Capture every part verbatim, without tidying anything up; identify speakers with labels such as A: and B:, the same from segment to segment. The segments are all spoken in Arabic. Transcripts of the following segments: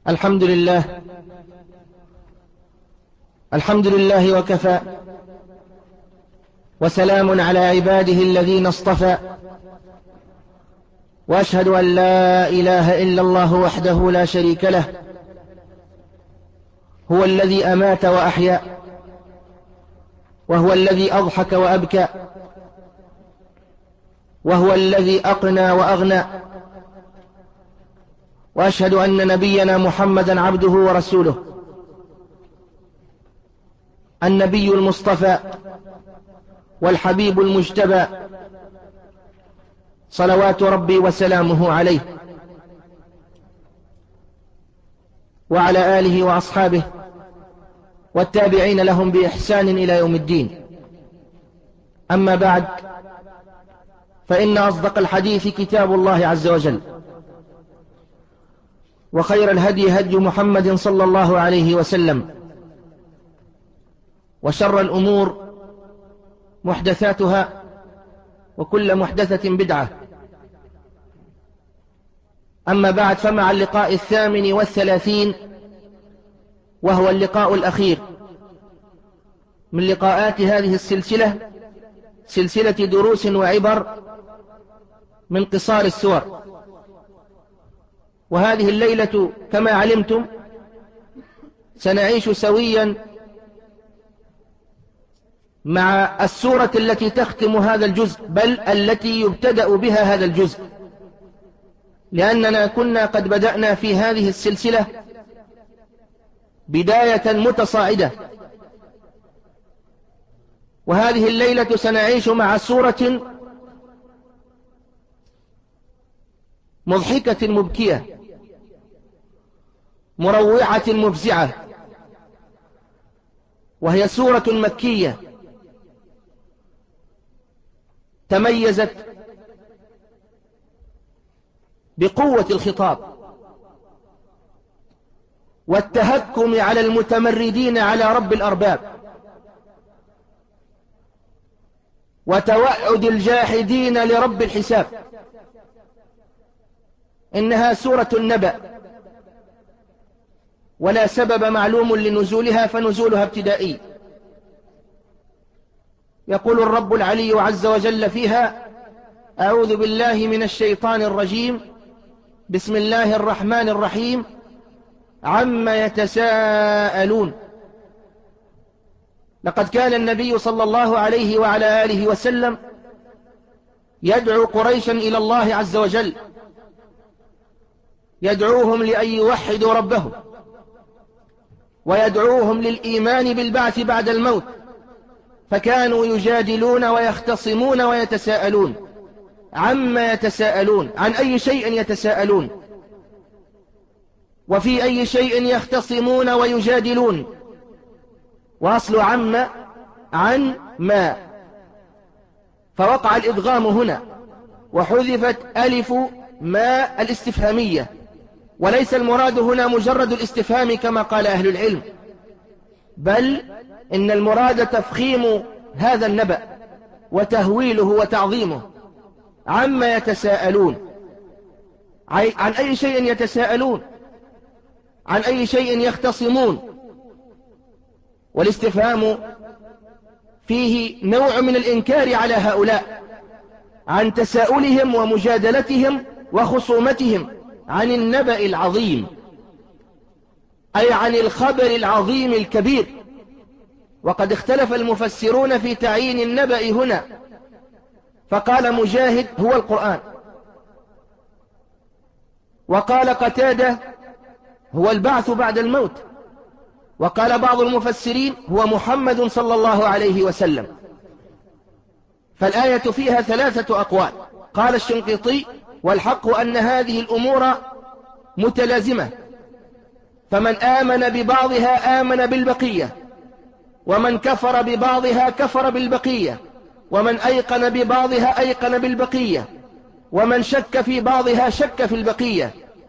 A: الحمد لله الحمد لله وكفى، وسلام على عباده الذين اصطفى، وأشهد أن لا إله إلا الله وحده لا شريك له، هو الذي أمات وأحيا، وهو الذي أضحك وأبكى، وهو الذي أقنى وأغنى. وأشهد أن نبينا محمدا عبده ورسوله، النبي المصطفى والحبيب المجتبى، صلوات ربي وسلامه عليه وعلى آله وأصحابه والتابعين لهم بإحسان إلى يوم الدين. أما بعد، فإن أصدق الحديث كتاب الله عز وجل، وخير الهدي هدي محمد صلى الله عليه وسلم، وشر الأمور محدثاتها، وكل محدثة بدعة. أما بعد، فمع اللقاء الثامن والثلاثين، وهو اللقاء الأخير من لقاءات هذه السلسلة، سلسلة دروس وعبر من قصار السور. وهذه الليلة كما علمتم سنعيش سويا مع السورة التي تختم هذا الجزء، بل التي يبتدأ بها هذا الجزء، لأننا كنا قد بدأنا في هذه السلسلة بداية متصاعدة. وهذه الليلة سنعيش مع سورة مضحكة مبكية مروعة مفزعة، وهي سورة مكية تميزت بقوة الخطاب والتهكم على المتمردين على رب الأرباب، وتوعد الجاحدين لرب الحساب. إنها سورة النبأ، ولا سبب معلوم لنزولها، فنزولها ابتدائي. يقول الرب العلي عز وجل فيها: أعوذ بالله من الشيطان الرجيم، بسم الله الرحمن الرحيم، عما يتساءلون. لقد كان النبي صلى الله عليه وعلى آله وسلم يدعو قريشا إلى الله عز وجل، يدعوهم لأن يوحدوا ربهم، ويدعوهم للإيمان بالبعث بعد الموت، فكانوا يجادلون ويختصمون ويتساءلون. عما يتساءلون، عن أي شيء يتساءلون، وفي أي شيء يختصمون ويجادلون. وأصل عما عن ما، فوقع الإدغام هنا، وحذفت ألف ما الاستفهامية، وليس المراد هنا مجرد الاستفهام كما قال أهل العلم، بل إن المراد تفخيم هذا النبأ وتهويله وتعظيمه. عما يتساءلون، عن أي شيء يتساءلون، عن أي شيء يختصمون. والاستفهام فيه نوع من الإنكار على هؤلاء عن تساؤلهم ومجادلتهم وخصومتهم عن النبأ العظيم، أي عن الخبر العظيم الكبير. وقد اختلف المفسرون في تعيين النبأ هنا، فقال مجاهد هو القرآن، وقال قتادة هو البعث بعد الموت، وقال بعض المفسرين هو محمد صلى الله عليه وسلم. فالآية فيها ثلاثة أقوال. قال الشنقيطي: والحق أن هذه الأمور متلازمة، فمن آمن ببعضها آمن بالبقية، ومن كفر ببعضها كفر بالبقية، ومن أيقن ببعضها أيقن بالبقية، ومن شك في بعضها شك في البقية،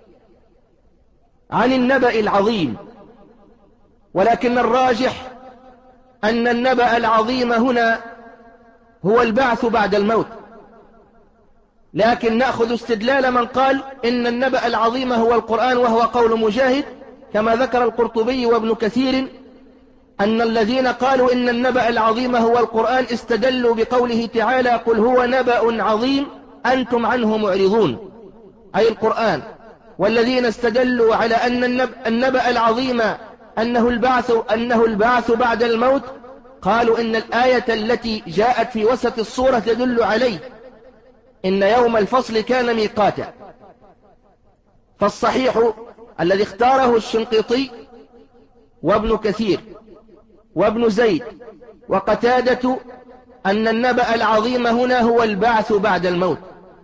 A: عن النبأ العظيم. ولكن الراجح أن النبأ العظيم هنا هو البعث بعد الموت. لكن نأخذ استدلال من قال إن النبأ العظيم هو القرآن، وهو قول مجاهد، كما ذكر القرطبي وابن كثير أن الذين قالوا إن النبأ العظيم هو القرآن استدلوا بقوله تعالى قل هو نبأ عظيم أنتم عنه معرضون، أي القرآن. والذين استدلوا على أن النبأ العظيم أنه البعث, أنه البعث بعد الموت قالوا إن الآية التي جاءت في وسط الصورة تدل عليه، إن يوم الفصل كان ميقاتا. فالصحيح الذي اختاره الشنقيطي وابن كثير وابن زيد وقتادة أن النبأ العظيم هنا هو البعث بعد الموت.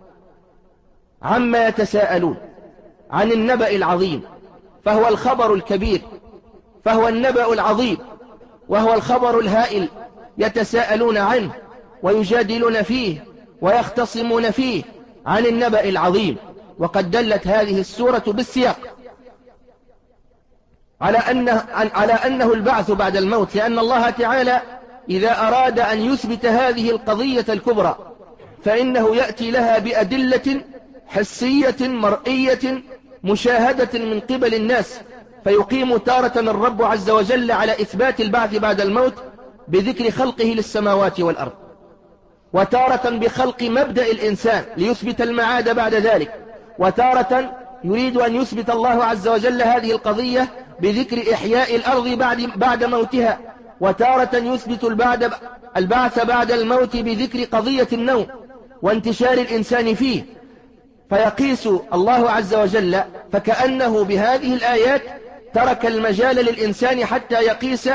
A: عما يتساءلون عن النبأ العظيم، فهو الخبر الكبير، فهو النبأ العظيم، وهو الخبر الهائل يتساءلون عنه ويجادلون فيه ويختصمون فيه عن النبأ العظيم. وقد دلت هذه السورة بالسياق على أنه, على أنه البعث بعد الموت، لأن الله تعالى إذا أراد أن يثبت هذه القضية الكبرى فإنه يأتي لها بأدلة حسية مرئية مشاهدة من قبل الناس، فيقيم تارة الرب عز وجل على إثبات البعث بعد الموت بذكر خلقه للسماوات والأرض، وتارة بخلق مبدأ الإنسان ليثبت المعاد بعد ذلك، وتارة يريد أن يثبت الله عز وجل هذه القضية بذكر إحياء الأرض بعد, بعد موتها، وتارة يثبت البعث بعد الموت بذكر قضية النوم وانتشار الإنسان فيه. فيقيس الله عز وجل، فكأنه بهذه الآيات ترك المجال للإنسان حتى يقيس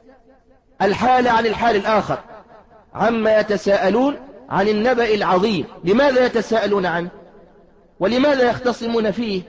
A: الحال عن الحال الآخر. عما يتساءلون عن النبأ العظيم، لماذا يتساءلون عنه ولماذا يختصمون فيه؟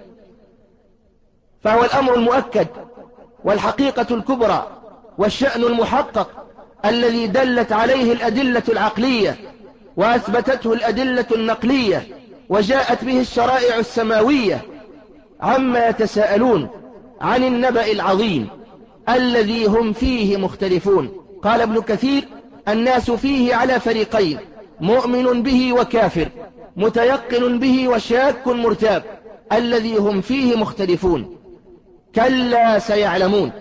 A: فهو الأمر المؤكد والحقيقة الكبرى والشأن المحقق الذي دلت عليه الأدلة العقلية وأثبتته الأدلة النقلية وجاءت به الشرائع السماوية. عما يتساءلون عن النبأ العظيم الذي هم فيه مختلفون. قال ابن كثير الناس فيه على فريقين، مؤمن به وكافر، متيقن به وشاك مرتاب، الذي هم فيه مختلفون. كلا سيعلمون.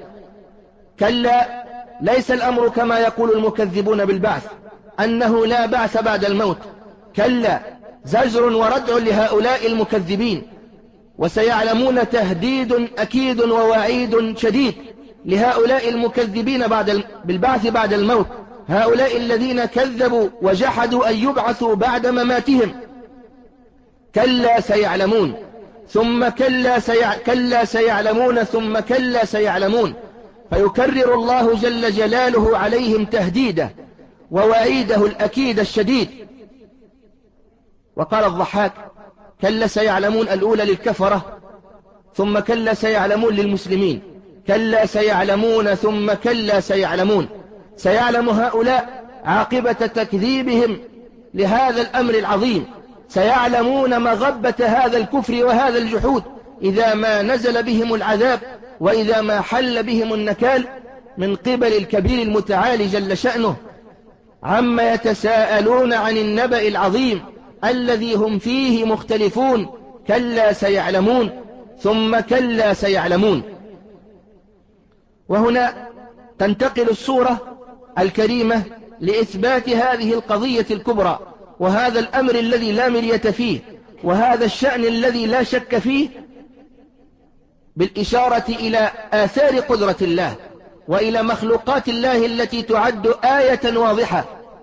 A: كلا ليس الأمر كما يقول المكذبون بالبعث أنه لا بعث بعد الموت، كلا زجر وردع لهؤلاء المكذبين. وسيعلمون تهديد أكيد ووعيد شديد لهؤلاء المكذبين بعد بالبعث بعد الموت، هؤلاء الذين كذبوا وجحدوا أن يبعثوا بعد مماتهم. كلا سيعلمون ثم كلا, سيع... كلا سيعلمون ثم كلا سيعلمون. فيكرر الله جل جلاله عليهم تهديده ووعيده الأكيد الشديد. وقال الضحاك كلا سيعلمون الأولى للكفرة، ثم كلا سيعلمون للمسلمين. كلا سيعلمون ثم كلا سيعلمون. سيعلم هؤلاء عاقبة تكذيبهم لهذا الأمر العظيم، سيعلمون مغبة هذا الكفر وهذا الجحود إذا ما نزل بهم العذاب وإذا ما حل بهم النكال من قبل الكبير المتعالي جل شأنه. عما يتساءلون عن النبأ العظيم الذي هم فيه مختلفون. كلا سيعلمون ثم كلا سيعلمون. وهنا تنتقل السورة الكريمة لإثبات هذه القضية الكبرى وهذا الأمر الذي لا مرية فيه وهذا الشأن الذي لا شك فيه، بالإشارة إلى آثار قدرة الله وإلى مخلوقات الله التي تعد آية واضحة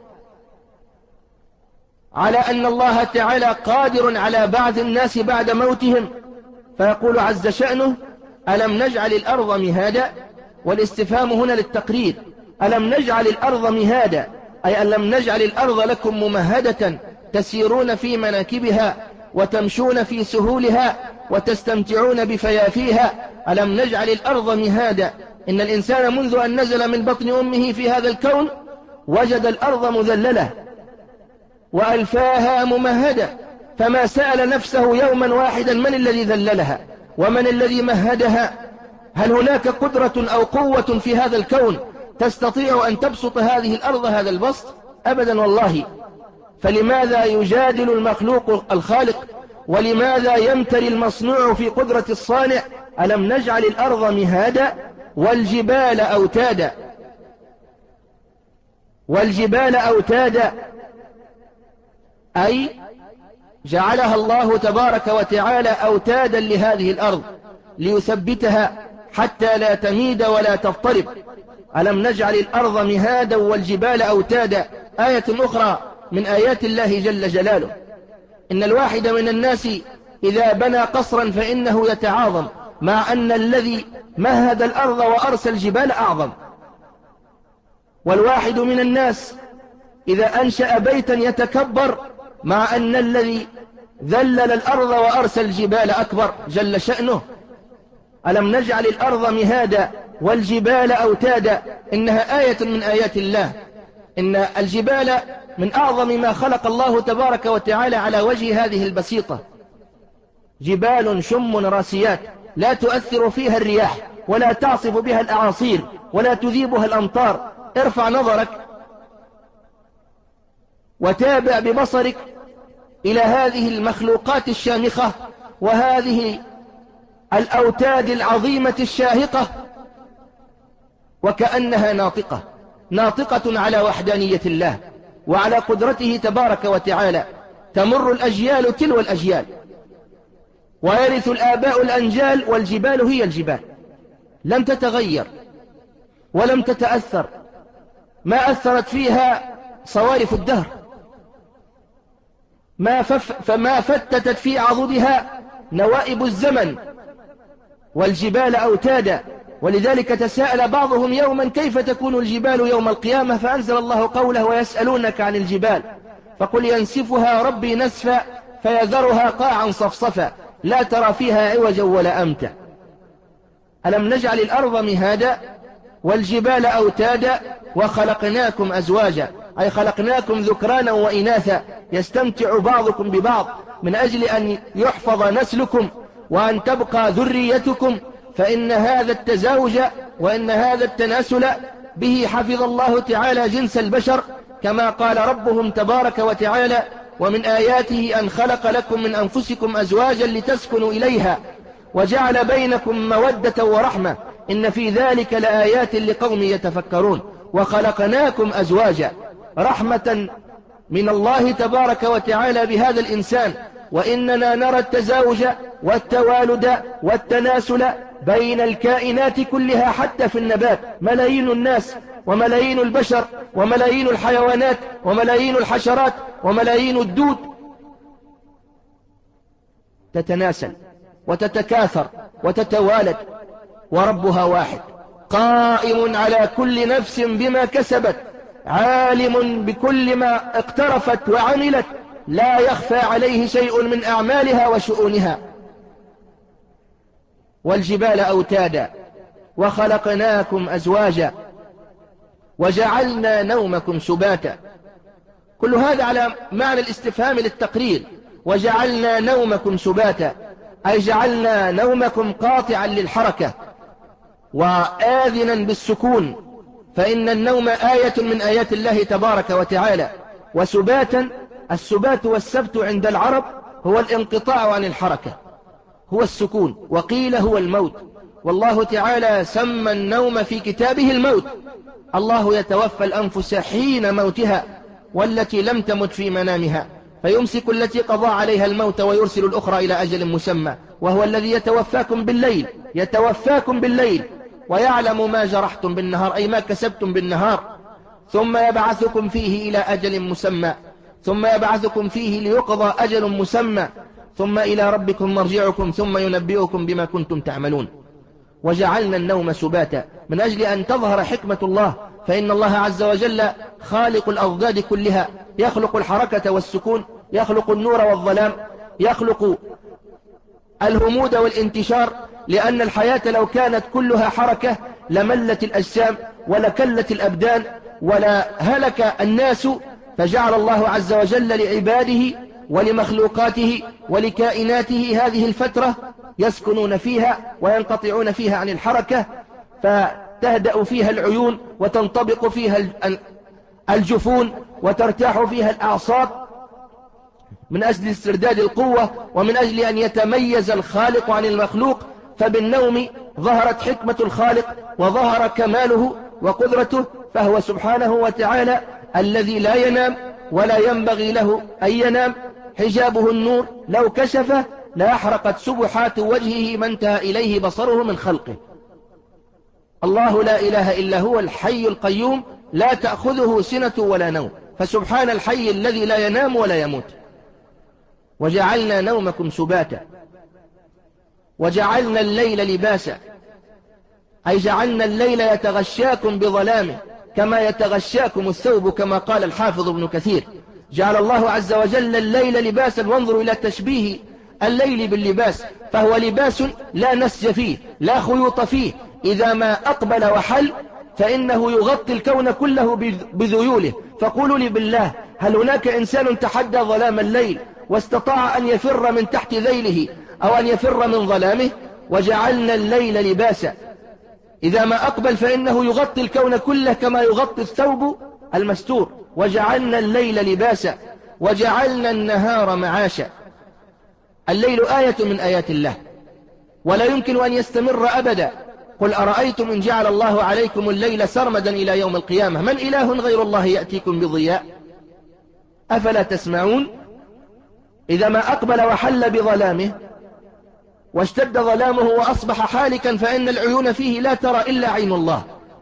A: على أن الله تعالى قادر على بعث الناس بعد موتهم. فيقول عز شأنه ألم نجعل الأرض مهادا، والاستفهام هنا للتقرير. ألم نجعل الأرض مهادا أي ألم نجعل الأرض لكم ممهدة تسيرون في مناكبها وتمشون في سهولها وتستمتعون بفيافيها. ألم نجعل الأرض مهادا، إن الإنسان منذ أن نزل من بطن أمه في هذا الكون وجد الأرض مذللة وألفاها ممهدة، فما سأل نفسه يوما واحدا من الذي ذللها ومن الذي مهدها؟ هل هناك قدرة أو قوة في هذا الكون تستطيع أن تبسط هذه الأرض هذا البسط؟ أبدا والله. فلماذا يجادل المخلوق الخالق ولماذا يمتري المصنوع في قدرة الصانع؟ ألم نجعل الأرض مهادا والجبال أوتادا والجبال أوتادا أي جعلها الله تبارك وتعالى أوتادا لهذه الأرض ليثبتها حتى لا تميد ولا تضطرب. ألم نجعل الأرض مهادا والجبال أوتادا. آية أخرى من آيات الله جل جلاله: إن الواحد من الناس إذا بنى قصرا فإنه يتعاظم، مع أن الذي مهد الأرض وأرسى الجبال أعظم. والواحد من الناس إذا أنشأ بيتا يتكبر، مع أن الذي ذلل الأرض وأرسى الجبال أكبر جل شأنه. ألم نجعل الأرض مهادا والجبال أوتادا. إنها آية من آيات الله. إن الجبال من أعظم ما خلق الله تبارك وتعالى على وجه هذه البسيطة. جبال شم راسيات لا تؤثر فيها الرياح ولا تعصف بها الأعاصير ولا تذيبها الأمطار. ارفع نظرك وتابع ببصرك إلى هذه المخلوقات الشامخة وهذه الأوتاد العظيمة الشاهقة، وكأنها ناطقة ناطقة على وحدانية الله وعلى قدرته تبارك وتعالى. تمر الأجيال تلو الأجيال ويرث الآباء الأنجال، والجبال هي الجبال لم تتغير ولم تتأثر، ما أثرت فيها صوارف الدهر، ما فف فما فتتت في عضدها نوائب الزمن. والجبال أوتادا. ولذلك تساءل بعضهم يوما: كيف تكون الجبال يوم القيامة؟ فأنزل الله قوله: ويسألونك عن الجبال فقل ينسفها ربي نسفا فيذرها قاعا صفصفا لا ترى فيها عوجا ولا أمتا. ألم نجعل الأرض مهادا والجبال أوتادا وخلقناكم أزواجا، أي خلقناكم ذكرانا وإناثا يستمتع بعضكم ببعض من أجل أن يحفظ نسلكم وأن تبقى ذريتكم. فإن هذا التزاوج وإن هذا التناسل به حفظ الله تعالى جنس البشر، كما قال ربهم تبارك وتعالى: ومن آياته أن خلق لكم من أنفسكم أزواجا لتسكنوا إليها وجعل بينكم مودة ورحمة إن في ذلك لآيات لقوم يتفكرون. وخلقناكم أزواجا، رحمة من الله تبارك وتعالى بهذا الإنسان. وإننا نرى التزاوج والتوالد والتناسل بين الكائنات كلها، حتى في النبات ملايين الناس وملايين البشر وملايين الحيوانات وملايين الحشرات وملايين الدود تتناسل وتتكاثر وتتوالد، وربها واحد قائم على كل نفس بما كسبت، عالم بكل ما اقترفت وعملت، لا يخفى عليه شيء من أعمالها وشؤونها. والجبال أوتادا وخلقناكم أزواجا وجعلنا نومكم سباتا. كل هذا على معنى الاستفهام للتقرير. وجعلنا نومكم سباتا أي جعلنا نومكم قاطعا للحركة وآذنا بالسكون، فإن النوم آية من آيات الله تبارك وتعالى. وسباتا، السبات والسبت عند العرب هو الانقطاع عن الحركة، هو السكون، وقيل هو الموت. والله تعالى سمى النوم في كتابه الموت. الله يتوفى الأنفس حين موتها والتي لم تمت في منامها، فيمسك التي قضى عليها الموت ويرسل الأخرى إلى أجل مسمى. وهو الذي يتوفاكم بالليل يتوفاكم بالليل ويعلم ما جرحتم بالنهار، أي ما كسبتم بالنهار، ثم يبعثكم فيه إلى أجل مسمى، ثم يبعثكم فيه ليقضى أجل مسمى، ثم إلى ربكم مرجعكم ثم ينبئكم بما كنتم تعملون. وجعلنا النوم سباتا من أجل أن تظهر حكمة الله، فإن الله عز وجل خالق الأضداد كلها، يخلق الحركة والسكون، يخلق النور والظلام، يخلق الهمود والانتشار، لأن الحياة لو كانت كلها حركة لملت الأجسام ولكلت الأبدان ولا هلك الناس. فجعل الله عز وجل لعباده ولمخلوقاته ولكائناته هذه الفترة يسكنون فيها وينقطعون فيها عن الحركة، فتهدأ فيها العيون وتنطبق فيها الجفون وترتاح فيها الأعصاب، من أجل استرداد القوة ومن أجل أن يتميز الخالق عن المخلوق، فبالنوم ظهرت حكمة الخالق وظهر كماله وقدرته، فهو سبحانه وتعالى الذي لا ينام ولا ينبغي له أن ينام. حجابه النور، لو كشفه لأحرقت سبحات وجهه ما انتهى إليه بصره من خلقه. الله لا إله إلا هو الحي القيوم لا تأخذه سنة ولا نوم، فسبحان الحي الذي لا ينام ولا يموت. وجعلنا نومكم سباتا وجعلنا الليل لباسا، أي جعلنا الليل يتغشاكم بظلامه كما يتغشاكم الثوب، كما قال الحافظ ابن كثير. جعل الله عز وجل الليل لباسا، وانظروا إلى تشبيه الليل باللباس، فهو لباس لا نسج فيه لا خيوط فيه، إذا ما أقبل وحل فإنه يغطي الكون كله بذيوله. فقولوا لي بالله، هل هناك إنسان تحدى ظلام الليل واستطاع أن يفر من تحت ذيله أو أن يفر من ظلامه؟ وجعلنا الليل لباسا، إذا ما أقبل فإنه يغطي الكون كله كما يغطي الثوب المستور. وجعلنا الليل لباسا وجعلنا النهار معاشا. الليل آية من آيات الله ولا يمكن أن يستمر أبدا. قل أرأيتم إن جعل الله عليكم الليل سرمدا إلى يوم القيامة من إله غير الله يأتيكم بضياء أفلا تسمعون؟ إذا ما أقبل وحل بظلامه واشتد ظلامه وأصبح حالكا، فإن العيون فيه لا ترى إلا عين الله،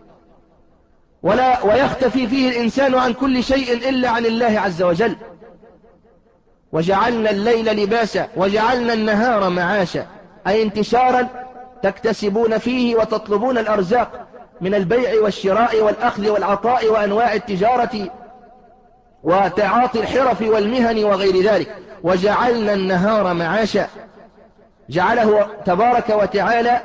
A: ولا ويختفي فيه الإنسان عن كل شيء إلا عن الله عز وجل. وجعلنا الليل لباسا وجعلنا النهار معاشا، أي انتشارا تكتسبون فيه وتطلبون الأرزاق من البيع والشراء والأخذ والعطاء وأنواع التجارة وتعاطي الحرف والمهن وغير ذلك. وجعلنا النهار معاشا، جعله تبارك وتعالى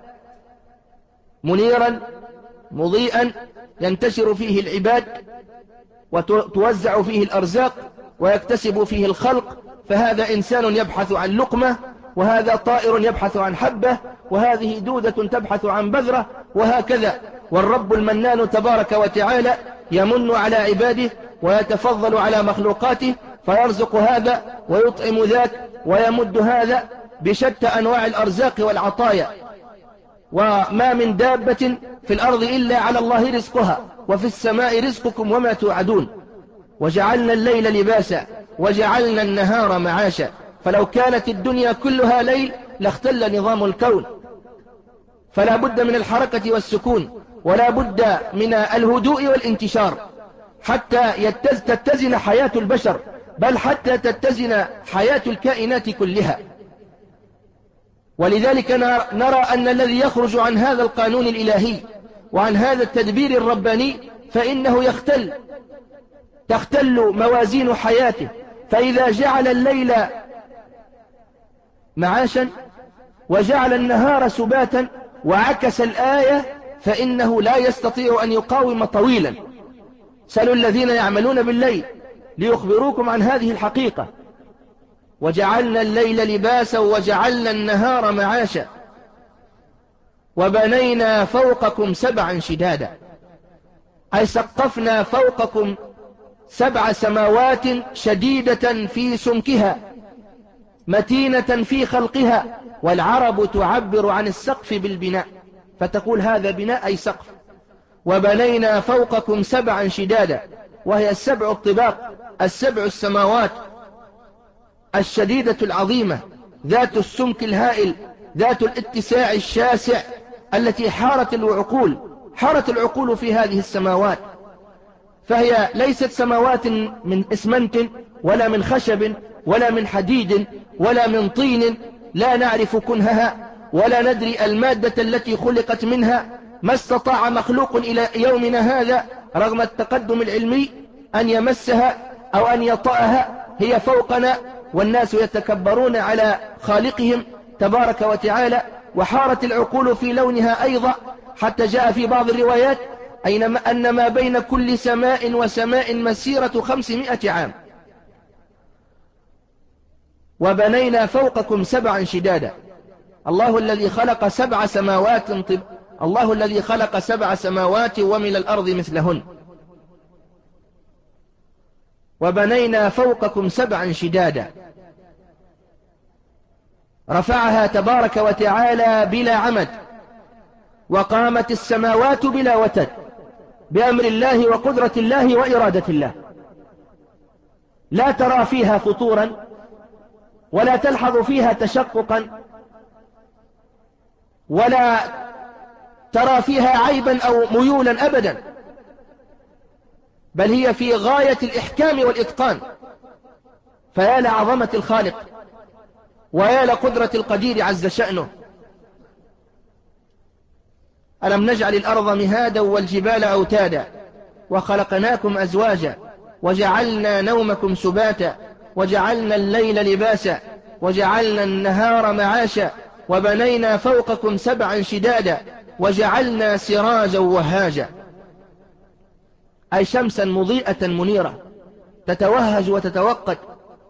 A: منيرا مضيئا ينتشر فيه العباد وتوزع فيه الأرزاق ويكتسب فيه الخلق، فهذا إنسان يبحث عن لقمة، وهذا طائر يبحث عن حبة، وهذه دودة تبحث عن بذرة، وهكذا. والرب المنان تبارك وتعالى يمن على عباده ويتفضل على مخلوقاته، فيرزق هذا ويطعم ذاك ويمد هذا بشتى أنواع الأرزاق والعطايا. وما من دابة في الأرض إلا على الله رزقها، وفي السماء رزقكم وما توعدون. وجعلنا الليل لباسا وجعلنا النهار معاشا، فلو كانت الدنيا كلها ليل لاختل نظام الكون، فلا بد من الحركة والسكون، ولا بد من الهدوء والانتشار حتى تتزن حياة البشر، بل حتى تتزن حياة الكائنات كلها. ولذلك نرى أن الذي يخرج عن هذا القانون الإلهي وعن هذا التدبير الرباني فإنه يختل تختل موازين حياته. فإذا جعل الليل معاشا وجعل النهار سباتا وعكس الآية، فإنه لا يستطيع أن يقاوم طويلا. سلوا الذين يعملون بالليل ليخبروكم عن هذه الحقيقة. وجعلنا الليل لباسا وجعلنا النهار معاشا وبنينا فوقكم سبعا شدادا، أي سقفنا فوقكم سبع سماوات شديدة في سمكها متينة في خلقها. والعرب تعبر عن السقف بالبناء، فتقول هذا بناء أي سقف. وبنينا فوقكم سبعا شدادا، وهي السبع الطباق، السبع السماوات الشديدة العظيمة ذات السمك الهائل ذات الاتساع الشاسع، التي حارت العقول حارت العقول في هذه السماوات. فهي ليست سماوات من إسمنت ولا من خشب ولا من حديد ولا من طين لا نعرف كنهها ولا ندري المادة التي خلقت منها. ما استطاع مخلوق إلى يومنا هذا رغم التقدم العلمي أن يمسها أو أن يطأها، هي فوقنا، والناس يتكبرون على خالقهم تبارك وتعالى. وحارت العقول في لونها أيضا، حتى جاء في بعض الروايات أن ما بين كل سماء وسماء مسيرة خمسمائة عام. وبنينا فوقكم سبعا شدادا، الله الذي خلق سبع سماوات طب... الله الذي خلق سبع سماوات ومن الأرض مثلهن. وبنينا فوقكم سبعا شدادا. رفعها تبارك وتعالى بلا عمد، وقامت السماوات بلا وتد، بأمر الله وقدرة الله وإرادة الله، لا ترى فيها فطورا ولا تلحظ فيها تشققا ولا ترى فيها عيبا أو ميولا أبدا، بل هي في غاية الإحكام والإتقان. فيا لعظمة الخالق ويا لقدرة القدير عز شأنه. ألم نجعل الأرض مهادا والجبال أوتادا وخلقناكم أزواجا وجعلنا نومكم سباتا وجعلنا الليل لباسا وجعلنا النهار معاشا وبنينا فوقكم سبعا شدادا وجعلنا سراجا وهاجا، أي شمسا مضيئة منيرة تتوهج وتتوقد،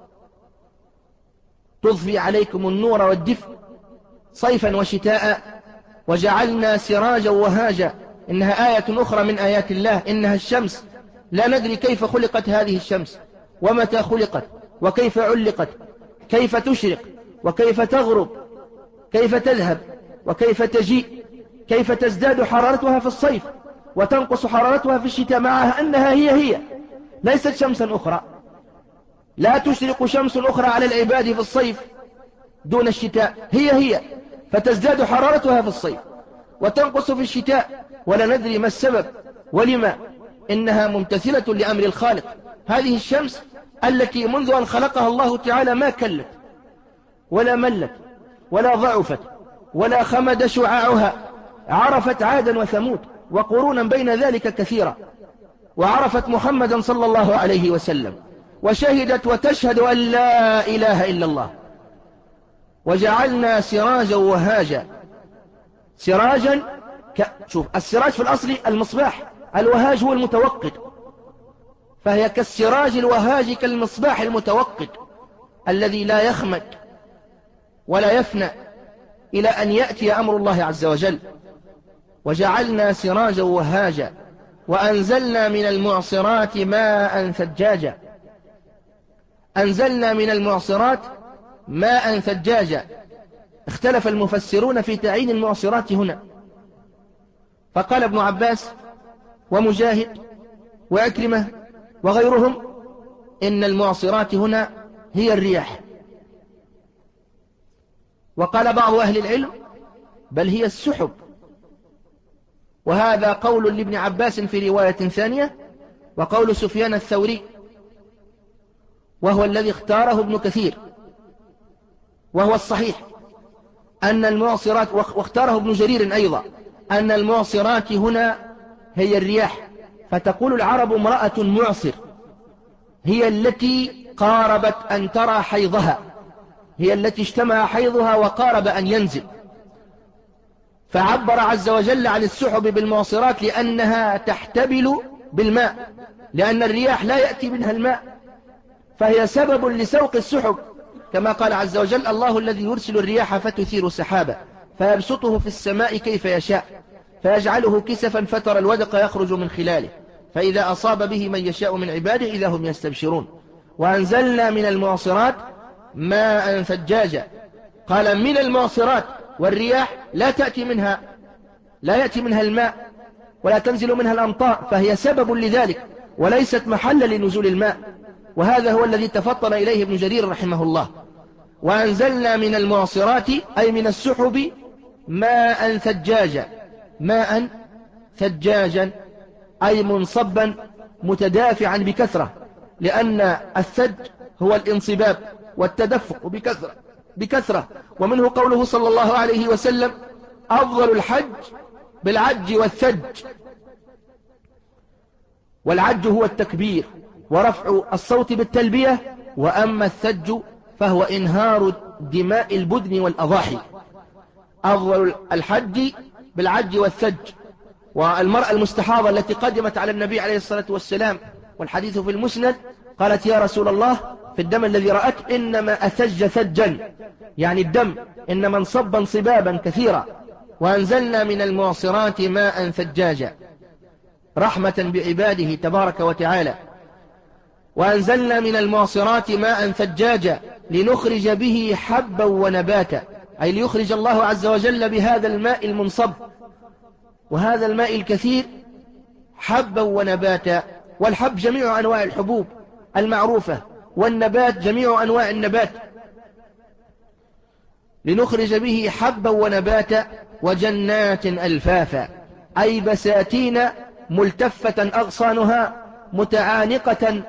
A: تضفي عليكم النور والدفء صيفا وشتاء. وجعلنا سراجا وهاجا، إنها آية أخرى من آيات الله، إنها الشمس. لا ندري كيف خلقت هذه الشمس، ومتى خلقت، وكيف علقت، كيف تشرق وكيف تغرب، كيف تذهب وكيف تجيء، كيف تزداد حرارتها في الصيف وتنقص حرارتها في الشتاء، معها أنها هي هي ليست شمسا أخرى. لا تشرق شمس أخرى على العباد في الصيف دون الشتاء، هي هي، فتزداد حرارتها في الصيف وتنقص في الشتاء، ولا ندري ما السبب ولما. إنها ممتثلة لأمر الخالق. هذه الشمس التي منذ أن خلقها الله تعالى ما كلت ولا ملت ولا ضعفت ولا خمد شعاعها، عرفت عادا وثمود وقرونا بين ذلك كثيرا، وعرفت محمدا صلى الله عليه وسلم، وشهدت وتشهد أن لا إله إلا الله. وجعلنا سراجا وهاجا. سراجا ك... شوف، السراج في الأصل المصباح، الوهاج هو المتوقد، فهي كالسراج الوهاج كالمصباح المتوقد الذي لا يخمد ولا يفنى إلى أن يأتي أمر الله عز وجل. وجعلنا سراجا وهاجا وأنزلنا من المعصرات ماء ثجاجا. أنزلنا من المعصرات ماء ثجاجا. اختلف المفسرون في تعيين المعصرات هنا، فقال ابن عباس ومجاهد وأكرمة وغيرهم إن المعصرات هنا هي الرياح، وقال بعض أهل العلم بل هي السحب، وهذا قول لابن عباس في رواية ثانية، وقول سفيان الثوري، وهو الذي اختاره ابن كثير، وهو الصحيح أن المعصرات، واختاره ابن جرير أيضا، أن المعصرات هنا هي الرياح. فتقول العرب امرأة معصر هي التي قاربت أن ترى حيضها، هي التي اجتمع حيضها وقارب أن ينزل. فعبر عز وجل عن السحب بالمعصرات لأنها تحتبل بالماء، لأن الرياح لا يأتي منها الماء، فهي سبب لسوق السحب، كما قال عز وجل الله الذي يرسل الرياح فتثير سحابا فيبسطه في السماء كيف يشاء فيجعله كسفا فترى الودق يخرج من خلاله فإذا أصاب به من يشاء من عباده إذا هم يستبشرون. وأنزلنا من المعصرات ماء ثجاجا. قال من المعصرات، والرياح لا تأتي منها لا يأتي منها الماء ولا تنزل منها الأمطار، فهي سبب لذلك وليست محلا لنزول الماء، وهذا هو الذي تفطن إليه ابن جرير رحمه الله. وأنزلنا من المعصرات أي من السحب ماء ثجاجا، ماء ثجاجا أي منصبا متدافعا بكثرة، لأن الثج هو الانصباب والتدفق بكثرة بكثرة ومنه قوله صلى الله عليه وسلم أفضل الحج بالعج والثج. والعج هو التكبير ورفع الصوت بالتلبية، وأما الثج فهو إنهار دماء البدن والأضاحي. أفضل الحج بالعج والثج. والمرأة المستحاضة التي قدمت على النبي عليه الصلاة والسلام والحديث في المسند قالت يا رسول الله في الدم الذي رأت إنما أثج ثجا، يعني الدم إنما انصب انصبابا كثيرا. وأنزلنا من المعصرات ماء ثجاجا رحمة بعباده تبارك وتعالى. وأنزلنا من المعصرات ماء ثجاجا لنخرج به حبا ونباتا، أي ليخرج الله عز وجل بهذا الماء المنصب وهذا الماء الكثير حبا ونباتا. والحب جميع أنواع الحبوب المعروفة، والنبات جميع أنواع النبات. لنخرج به حبا ونباتا وجنات ألفافا، أي بساتين ملتفة أغصانها متعانقة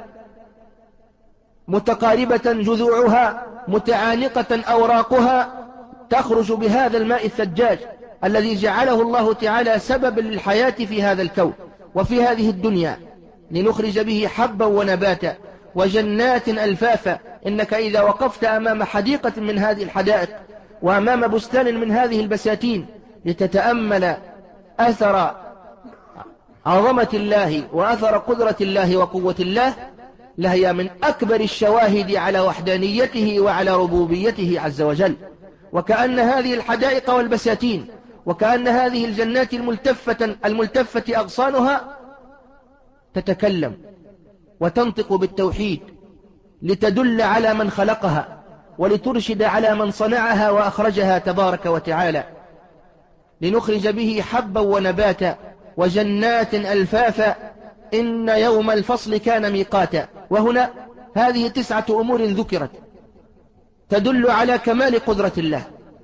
A: متقاربة جذوعها متعانقة أوراقها، تخرج بهذا الماء الثجاج الذي جعله الله تعالى سببا للحياة في هذا الكون وفي هذه الدنيا. لنخرج به حبا ونباتا وجنات ألفافا. إنك إذا وقفت أمام حديقة من هذه الحدائق وأمام بستان من هذه البساتين لتتأمل أثر عظمة الله وأثر قدرة الله وقوة الله، لهي من أكبر الشواهد على وحدانيته وعلى ربوبيته عز وجل. وكأن هذه الحدائق والبساتين وكأن هذه الجنات الملتفة, الملتفة أغصانها تتكلم وتنطق بالتوحيد لتدل على من خلقها ولترشد على من صنعها وأخرجها تبارك وتعالى. لنخرج به حبا ونباتا وجنات ألفافا إن يوم الفصل كان ميقاتا. وهنا هذه تسعة أمور ذكرت تدل على كمال قدرة الله،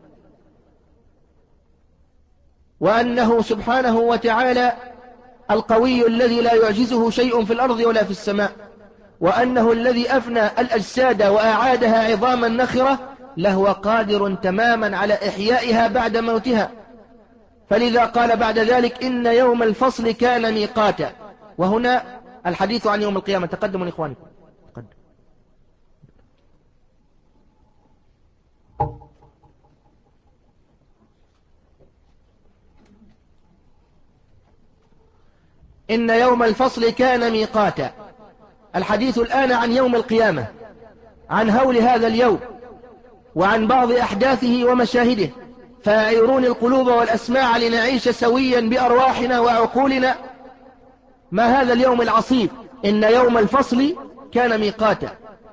A: وأنه سبحانه وتعالى القوي الذي لا يعجزه شيء في الأرض ولا في السماء، وأنه الذي أفنى الأجساد وأعادها عظاما نخرة لهو قادر تماما على إحيائها بعد موتها. فلذا قال بعد ذلك إن يوم الفصل كان ميقاتا. وهنا الحديث عن يوم القيامة. تقدموا إخوانكم تقدم. إن يوم الفصل كان ميقاتا. الحديث الآن عن يوم القيامة، عن هول هذا اليوم وعن بعض أحداثه ومشاهده. فأعيرون القلوب والأسماع لنعيش سويا بأرواحنا وعقولنا ما هذا اليوم العصيب. إن يوم الفصل كان ميقاتا.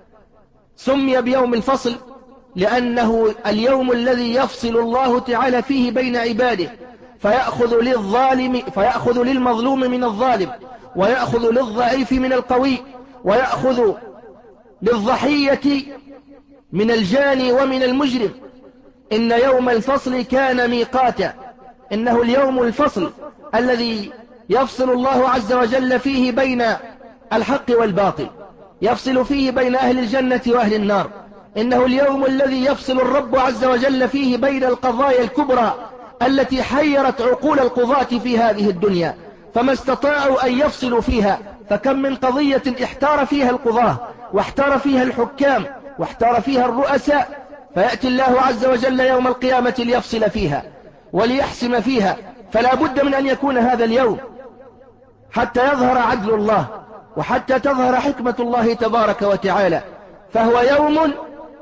A: سمي بيوم الفصل لأنه اليوم الذي يفصل الله تعالى فيه بين عباده، فيأخذ للظالم فيأخذ للمظلوم من الظالم، ويأخذ للضعيف من القوي، ويأخذ للضحية من الجاني ومن المجرم. إن يوم الفصل كان ميقاتا. إنه اليوم الفصل الذي يفصل الله عز وجل فيه بين الحق والباطل، يفصل فيه بين أهل الجنة وأهل النار. إنه اليوم الذي يفصل الرب عز وجل فيه بين القضايا الكبرى التي حيرت عقول القضاة في هذه الدنيا، فما استطاعوا أن يفصلوا فيها. فكم من قضية احتار فيها القضاة واحتار فيها الحكام واحتار فيها الرؤساء، فيأتي الله عز وجل يوم القيامة ليفصل فيها وليحسم فيها. فلا بد من أن يكون هذا اليوم حتى يظهر عدل الله وحتى تظهر حكمة الله تبارك وتعالى. فهو يوم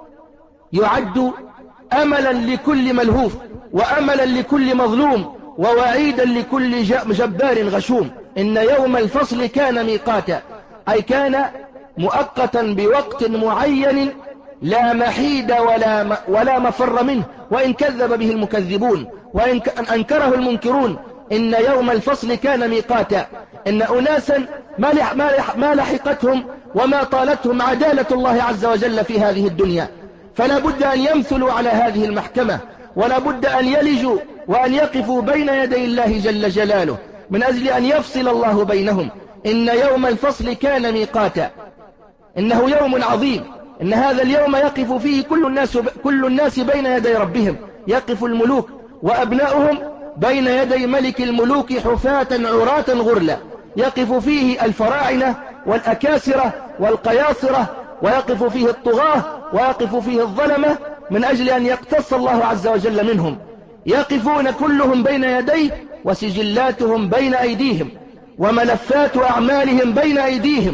A: يعد أملا لكل ملهوف، وأملا لكل مظلوم، ووعيدا لكل جبار غشوم. إن يوم الفصل كان ميقاتا، أي كان مؤقتا بوقت معين لا محيد ولا ولا مفر منه، وإن كذب به المكذبون وإن أنكره المنكرون. إن يوم الفصل كان ميقاتا. إن أناسا ما لحقتهم وما طالتهم عدالة الله عز وجل في هذه الدنيا، فلا بد أن يمثلوا على هذه المحكمة، ولا بد أن يلجوا وأن يقفوا بين يدي الله جل جلاله من أجل أن يفصل الله بينهم. إن يوم الفصل كان ميقاتا. إنه يوم عظيم. إن هذا اليوم يقف فيه كل الناس, كل الناس بين يدي ربهم. يقف الملوك وأبناؤهم بين يدي ملك الملوك حفاة عراة غرلا. يقف فيه الفراعنة والأكاسرة والقياصرة، ويقف فيه الطغاة، ويقف فيه الظلمة من أجل أن يقتص الله عز وجل منهم. يقفون كلهم بين يديه، وسجلاتهم بين أيديهم، وملفات أعمالهم بين أيديهم.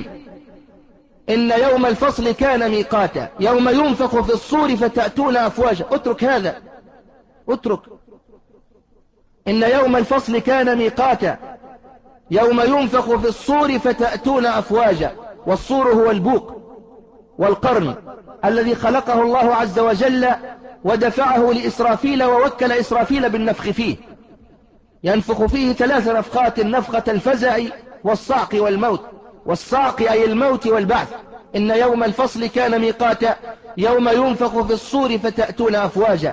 A: إن يوم الفصل كان ميقاتا. يوم ينفخ في الصور فتأتون أفواجا. اترك هذا، اترك. إن يوم الفصل كان ميقاتا. يوم ينفخ في الصور فتأتون أفواجا. والصور هو البوق والقرن الذي خلقه الله عز وجل ودفعه لإسرافيل ووكل إسرافيل بالنفخ فيه، ينفخ فيه ثلاث نفخات: نفخة الفزع والصعق والموت. والصعق أي الموت والبعث. إن يوم الفصل كان ميقاتا يوم ينفخ في الصور فتأتون أفواجا.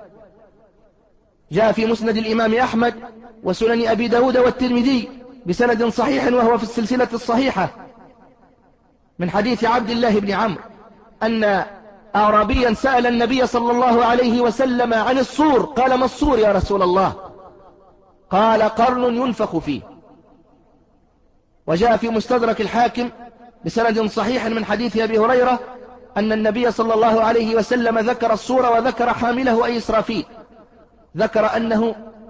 A: جاء في مسند الإمام أحمد وسنن أبي داود والترمذي بسند صحيح وهو في السلسلة الصحيحة من حديث عبد الله بن عمرو أن أعرابيا سأل النبي صلى الله عليه وسلم عن الصور، قال: ما الصور يا رسول الله؟ قال: قرن ينفخ فيه. وجاء في مستدرك الحاكم بسند صحيح من حديث أبي هريرة أن النبي صلى الله عليه وسلم ذكر الصور وذكر حامله أي إسرافيل، ذكر أنه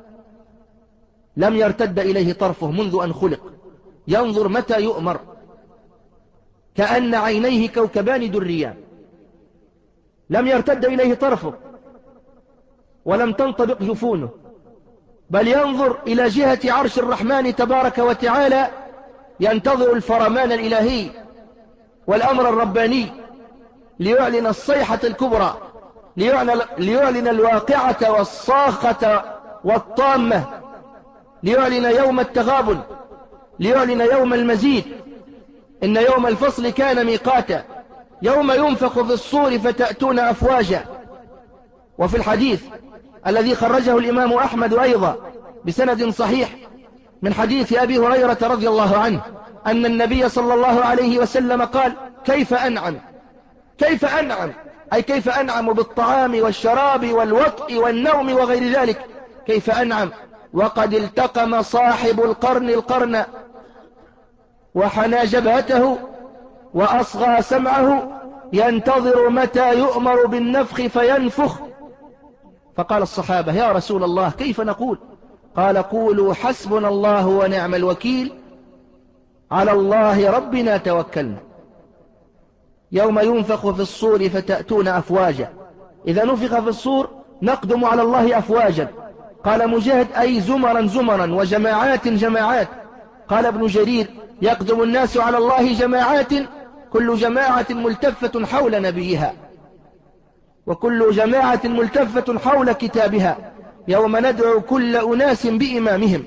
A: لم يرتد إليه طرفه منذ أن خلق، ينظر متى يؤمر، كأن عينيه كوكبان دريان، لم يرتد إليه طرفه ولم تنطبق جفونه، بل ينظر إلى جهة عرش الرحمن تبارك وتعالى، ينتظر الفرمان الإلهي والأمر الرباني ليعلن الصيحة الكبرى، ليعلن, ليعلن الواقعة والصاخة والطامة، ليعلن يوم التغابن، ليعلن يوم المزيد. إن يوم الفصل كان ميقاتا يوم ينفخ في الصور فتأتون أفواجا. وفي الحديث الذي خرجه الإمام أحمد أيضا بسند صحيح من حديث أبي هريرة رضي الله عنه أن النبي صلى الله عليه وسلم قال: كيف أنعم كيف أنعم أي كيف أنعم بالطعام والشراب والوطء والنوم وغير ذلك، كيف أنعم وقد التقم صاحب القرن القرن وحنى جبهته وأصغى سمعه ينتظر متى يؤمر بالنفخ فينفخ. فقال الصحابة: يا رسول الله كيف نقول؟ قال: قولوا حسبنا الله ونعم الوكيل، على الله ربنا توكلنا. يوم ينفخ في الصور فتأتون أفواجا. إذا نفخ في الصور نقدم على الله أفواجا. قال مجاهد: أي زمرا زمرا وجماعات جماعات. قال ابن جرير: يقدم الناس على الله جماعات، كل جماعة ملتفة حول نبيها، وكل جماعة ملتفة حول كتابها، يوم ندعو كل أناس بإمامهم.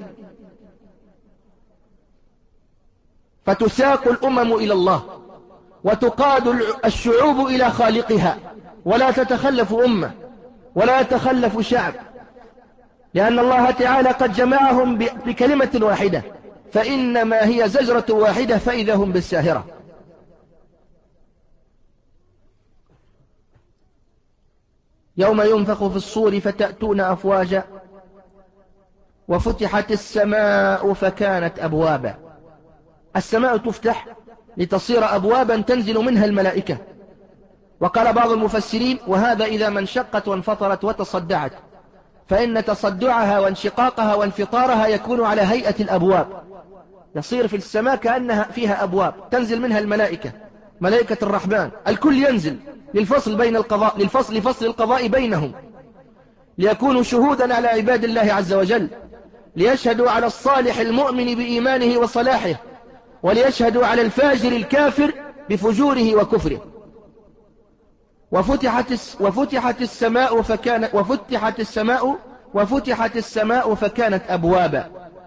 A: فتساق الأمم إلى الله وتقاد الشعوب إلى خالقها، ولا تتخلف أمة ولا يتخلف شعب، لأن الله تعالى قد جمعهم بكلمة واحدة، فإنما هي زجرة واحدة فإذا هم بالساهرة. يوم ينفخ في الصور فتأتون أفواجا وفتحت السماء فكانت أبوابا. السماء تفتح لتصير أبوابا تنزل منها الملائكة. وقال بعض المفسرين: وهذا إذا ما انشقت وانفطرت وتصدعت، فإن تصدعها وانشقاقها وانفطارها يكون على هيئة الأبواب، يصير في السماء كأنها فيها أبواب تنزل منها الملائكة، ملائكة الرحمن، الكل ينزل للفصل بين القضاء للفصل فصل القضاء بينهم، ليكونوا شهودا على عباد الله عز وجل، ليشهدوا على الصالح المؤمن بإيمانه وصلاحه، وليشهدوا على الفاجر الكافر بفجوره وكفره. وفتحت وفتحت السماء فكانت وفتحت السماء وفتحت السماء فكانت أبوابا،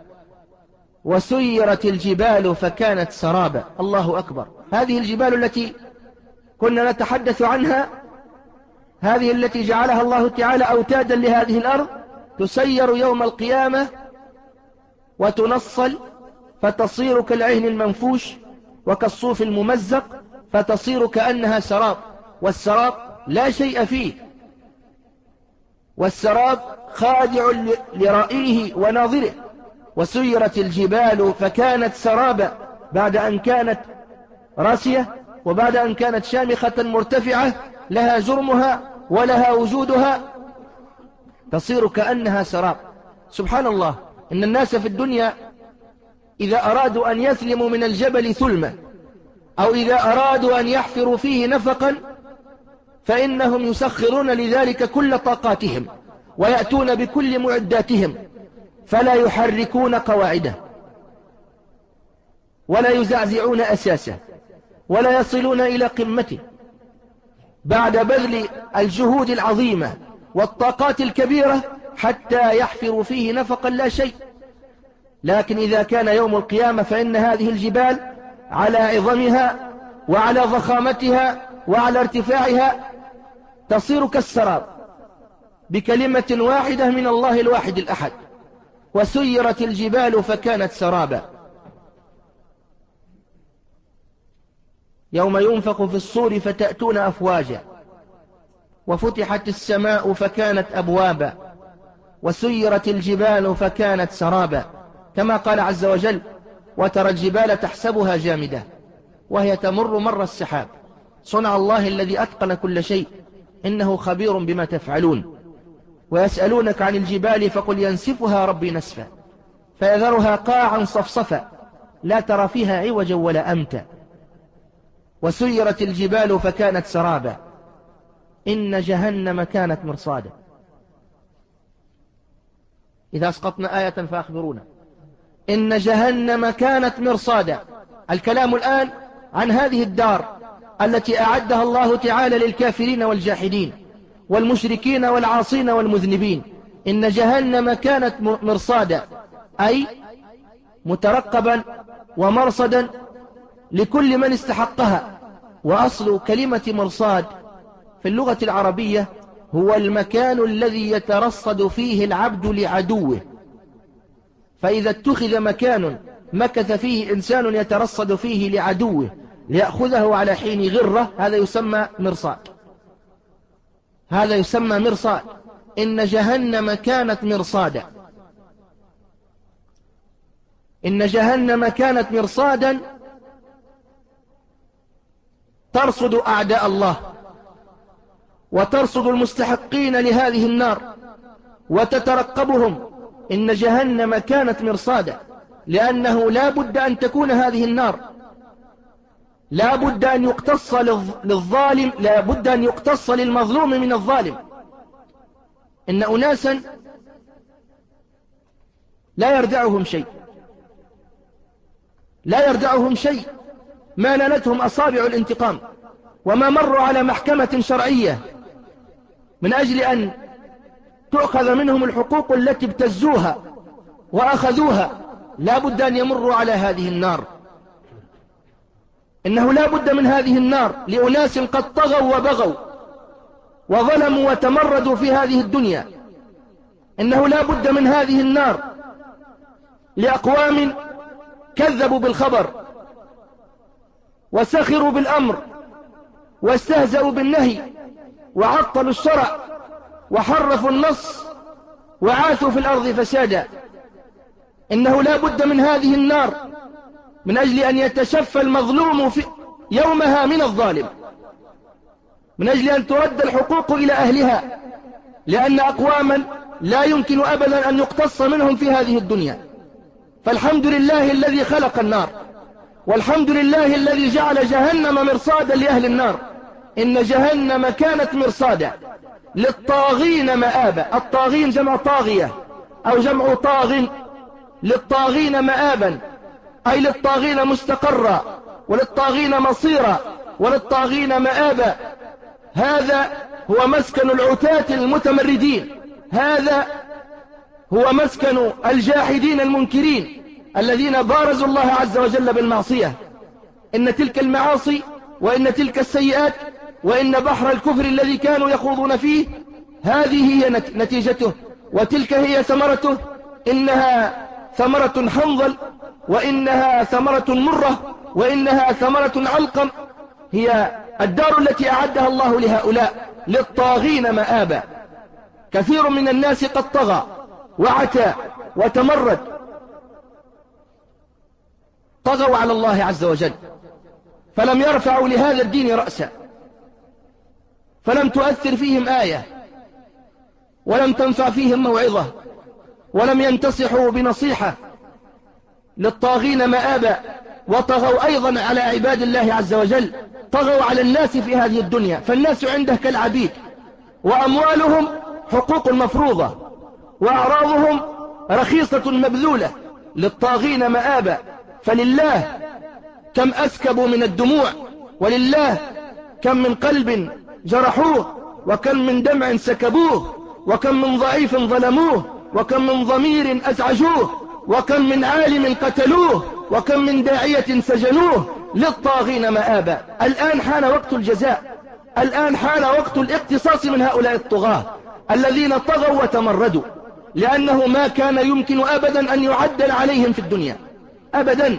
A: وسيرت الجبال فكانت سرابا. الله أكبر. هذه الجبال التي كنا نتحدث عنها، هذه التي جعلها الله تعالى أوتادا لهذه الأرض، تسير يوم القيامة وتنصل فتصير كالعهن المنفوش وكالصوف الممزق، فتصير كأنها سراب، والسراب لا شيء فيه، والسراب خادع لرائيه وناظره. وسيرت الجبال فكانت سرابا، بعد أن كانت راسية وبعد أن كانت شامخة مرتفعة لها جرمها ولها وجودها، تصير كأنها سراب. سبحان الله، إن الناس في الدنيا إذا أرادوا أن يثلموا من الجبل ثلمة، أو إذا أرادوا أن يحفروا فيه نفقا، فإنهم يسخرون لذلك كل طاقاتهم ويأتون بكل معداتهم، فلا يحركون قواعده ولا يزعزعون أساسه ولا يصلون إلى قمته بعد بذل الجهود العظيمة والطاقات الكبيرة حتى يحفروا فيه نفقا لا شيء. لكن إذا كان يوم القيامة فإن هذه الجبال على عظمها وعلى ضخامتها وعلى ارتفاعها تصير كالسراب بكلمة واحدة من الله الواحد الأحد: وسيرت الجبال فكانت سرابا. يوم ينفخ في الصور فتأتون أفواجا وفتحت السماء فكانت أبوابا وسيرت الجبال فكانت سرابا، كما قال عز وجل: وترى الجبال تحسبها جامدة وهي تمر مر السحاب صنع الله الذي أتقن كل شيء إنه خبير بما تفعلون. ويسألونك عن الجبال فقل ينسفها ربي نسفا فيذرها قاعا صفصفا لا ترى فيها عوجا ولا أمتا. وسيرت الجبال فكانت سرابا إن جهنم كانت مرصادا. إذا أسقطنا آية فأخبرونا. إن جهنم كانت مرصادا. الكلام الآن عن هذه الدار التي أعدها الله تعالى للكافرين والجاحدين والمشركين والعاصين والمذنبين. إن جهنم كانت مرصادا أي مترقبا ومرصدا لكل من استحقها. وأصل كلمة مرصاد في اللغة العربية هو المكان الذي يترصد فيه العبد لعدوه. فإذا اتخذ مكان مكث فيه إنسان يترصد فيه لعدوه ليأخذه على حين غرة، هذا يسمى مرصاد. هذا يسمى مرصاد. إن جهنم كانت مرصادا. إن جهنم كانت مرصادا ترصد أعداء الله وترصد المستحقين لهذه النار وتترقبهم. إن جهنم كانت مرصادا لأنه لا بد أن تكون هذه النار، لا بد أن يقتص للظالم، لا بد أن يقتص للمظلوم من الظالم. إن أناسا لا يردعهم شيء، لا يردعهم شيء ما نالتهم أصابع الانتقام وما مروا على محكمة شرعية من أجل أن تؤخذ منهم الحقوق التي ابتزوها وأخذوها، لا بد أن يمروا على هذه النار. إنه لا بد من هذه النار لأناس قد طغوا وبغوا وظلموا وتمردوا في هذه الدنيا. إنه لا بد من هذه النار لأقوام كذبوا بالخبر وسخروا بالأمر واستهزأوا بالنهي وعطلوا الشرع وحرفوا النص وعاثوا في الأرض فسادا. إنه لا بد من هذه النار من أجل أن يتشفى المظلوم في يومها من الظالم، من أجل أن ترد الحقوق إلى أهلها، لأن أقواما لا يمكن أبدا أن يقتص منهم في هذه الدنيا. فالحمد لله الذي خلق النار، والحمد لله الذي جعل جهنم مرصادا لأهل النار. إن جهنم كانت مرصادا للطاغين مآبا. الطاغين جمع طاغية أو جمع طاغ. للطاغين مآبا أي للطاغين مستقرا وللطاغين مصيرا وللطاغين مآبا. هذا هو مسكن العتاة المتمردين، هذا هو مسكن الجاحدين المنكرين الذين بارزوا الله عز وجل بالمعصية. إن تلك المعاصي وإن تلك السيئات وإن بحر الكفر الذي كانوا يخوضون فيه هذه هي نتيجته وتلك هي ثمرته. إنها ثمرة حنظل وإنها ثمرة مرة وإنها ثمرة علقم. هي الدار التي أعدها الله لهؤلاء للطاغين مآبا. كثير من الناس قد طغى وعتى وتمرد، طغوا على الله عز وجل فلم يرفعوا لهذا الدين رأسا، فلم تؤثر فيهم آية ولم تنفع فيهم موعظة ولم ينتصحوا بنصيحة. للطاغين مآبا. وطغوا أيضا على عباد الله عز وجل، طغوا على الناس في هذه الدنيا، فالناس عنده كالعبيد وأموالهم حقوق مفروضة وأعراضهم رخيصة مبذولة. للطاغين مآبا. فلله كم أسكبوا من الدموع ولله كم من قلب جرحوه، وكم من دمع سكبوه، وكم من ضعيف ظلموه، وكم من ضمير أزعجوه، وكم من عالم قتلوه، وكم من داعية سجنوه، للطاغين مآبا. الآن حان وقت الجزاء، الآن حان وقت الاقتصاص من هؤلاء الطغاة الذين طغوا وتمردوا، لأنه ما كان يمكن أبدا أن يعدل عليهم في الدنيا أبدا.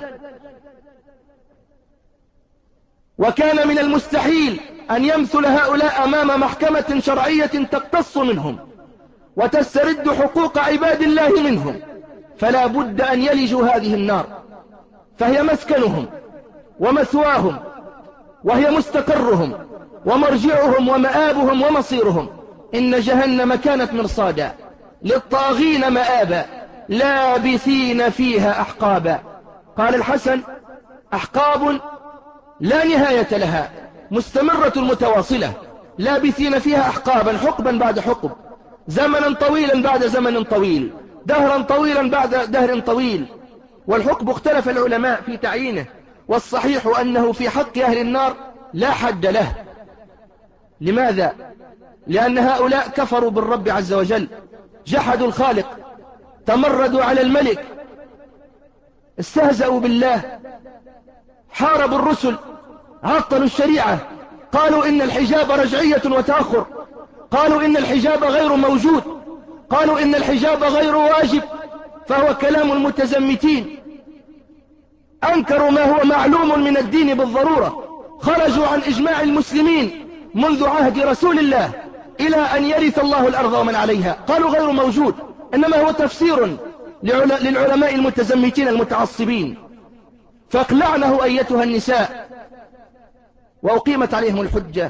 A: وكان من المستحيل أن يمثل هؤلاء أمام محكمة شرعية تقتص منهم وتسترد حقوق عباد الله منهم، فلا بد أن يلجوا هذه النار، فهي مسكنهم ومثواهم، وهي مستقرهم ومرجعهم ومآبهم ومصيرهم. إن جهنم كانت مرصادا للطاغين مآبا لابثين فيها أحقابا. قال الحسن: أحقاب لا نهاية لها، مستمرة متواصلة، لابثين فيها أحقابا، حقبا بعد حقب، زمنا طويلا بعد زمن طويل، دهرا طويلا بعد دهر طويل. والحقب اختلف العلماء في تعيينه، والصحيح أنه في حق أهل النار لا حد له. لماذا؟ لأن هؤلاء كفروا بالرب عز وجل، جحدوا الخالق، تمردوا على الملك، استهزأوا بالله، حاربوا الرسل، عطلوا الشريعة، قالوا إن الحجاب رجعية وتأخر، قالوا إن الحجاب غير موجود، قالوا إن الحجاب غير واجب فهو كلام المتزمتين، أنكروا ما هو معلوم من الدين بالضرورة، خرجوا عن إجماع المسلمين منذ عهد رسول الله إلى أن يرث الله الأرض ومن عليها، قالوا غير موجود، إنما هو تفسير للعلماء المتزمتين المتعصبين. فاقلعنه أيتها النساء، وأقيمت عليهم الحجة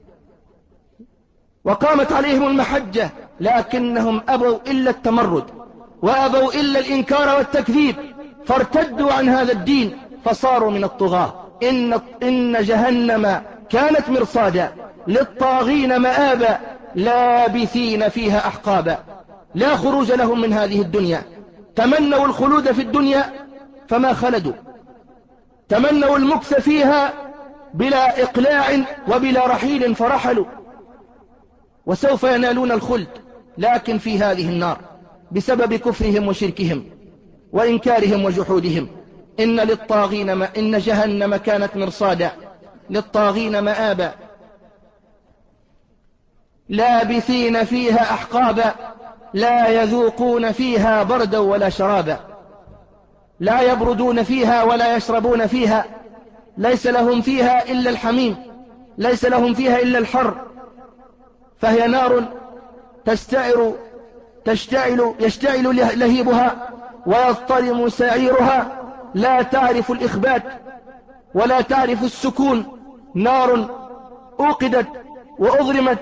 A: وقامت عليهم المحجة، لكنهم أبوا إلا التمرد، وأبوا إلا الإنكار والتكذيب، فارتدوا عن هذا الدين فصاروا من الطغاة. إن, إن جهنم كانت مرصادا للطاغين مآبا لابثين فيها أحقابا. لا خروج لهم من هذه الدنيا، تمنوا الخلود في الدنيا فما خلدوا، تمنوا المكث فيها بلا إقلاع وبلا رحيل فرحلوا، وسوف ينالون الخلد لكن في هذه النار بسبب كفرهم وشركهم وإنكارهم وجحودهم. إن للطاغين ما إن جهنم كانت مرصادا للطاغين مآبا لابثين فيها أحقابا لا يذوقون فيها بردا ولا شرابا. لا يبردون فيها ولا يشربون فيها، ليس لهم فيها إلا الحميم، ليس لهم فيها إلا الحر، فهي نار تستعر تشتعل يشتعل لهيبها ويضطرم سعيرها، لا تعرف الإخبات ولا تعرف السكون. نار أوقدت وأضرمت،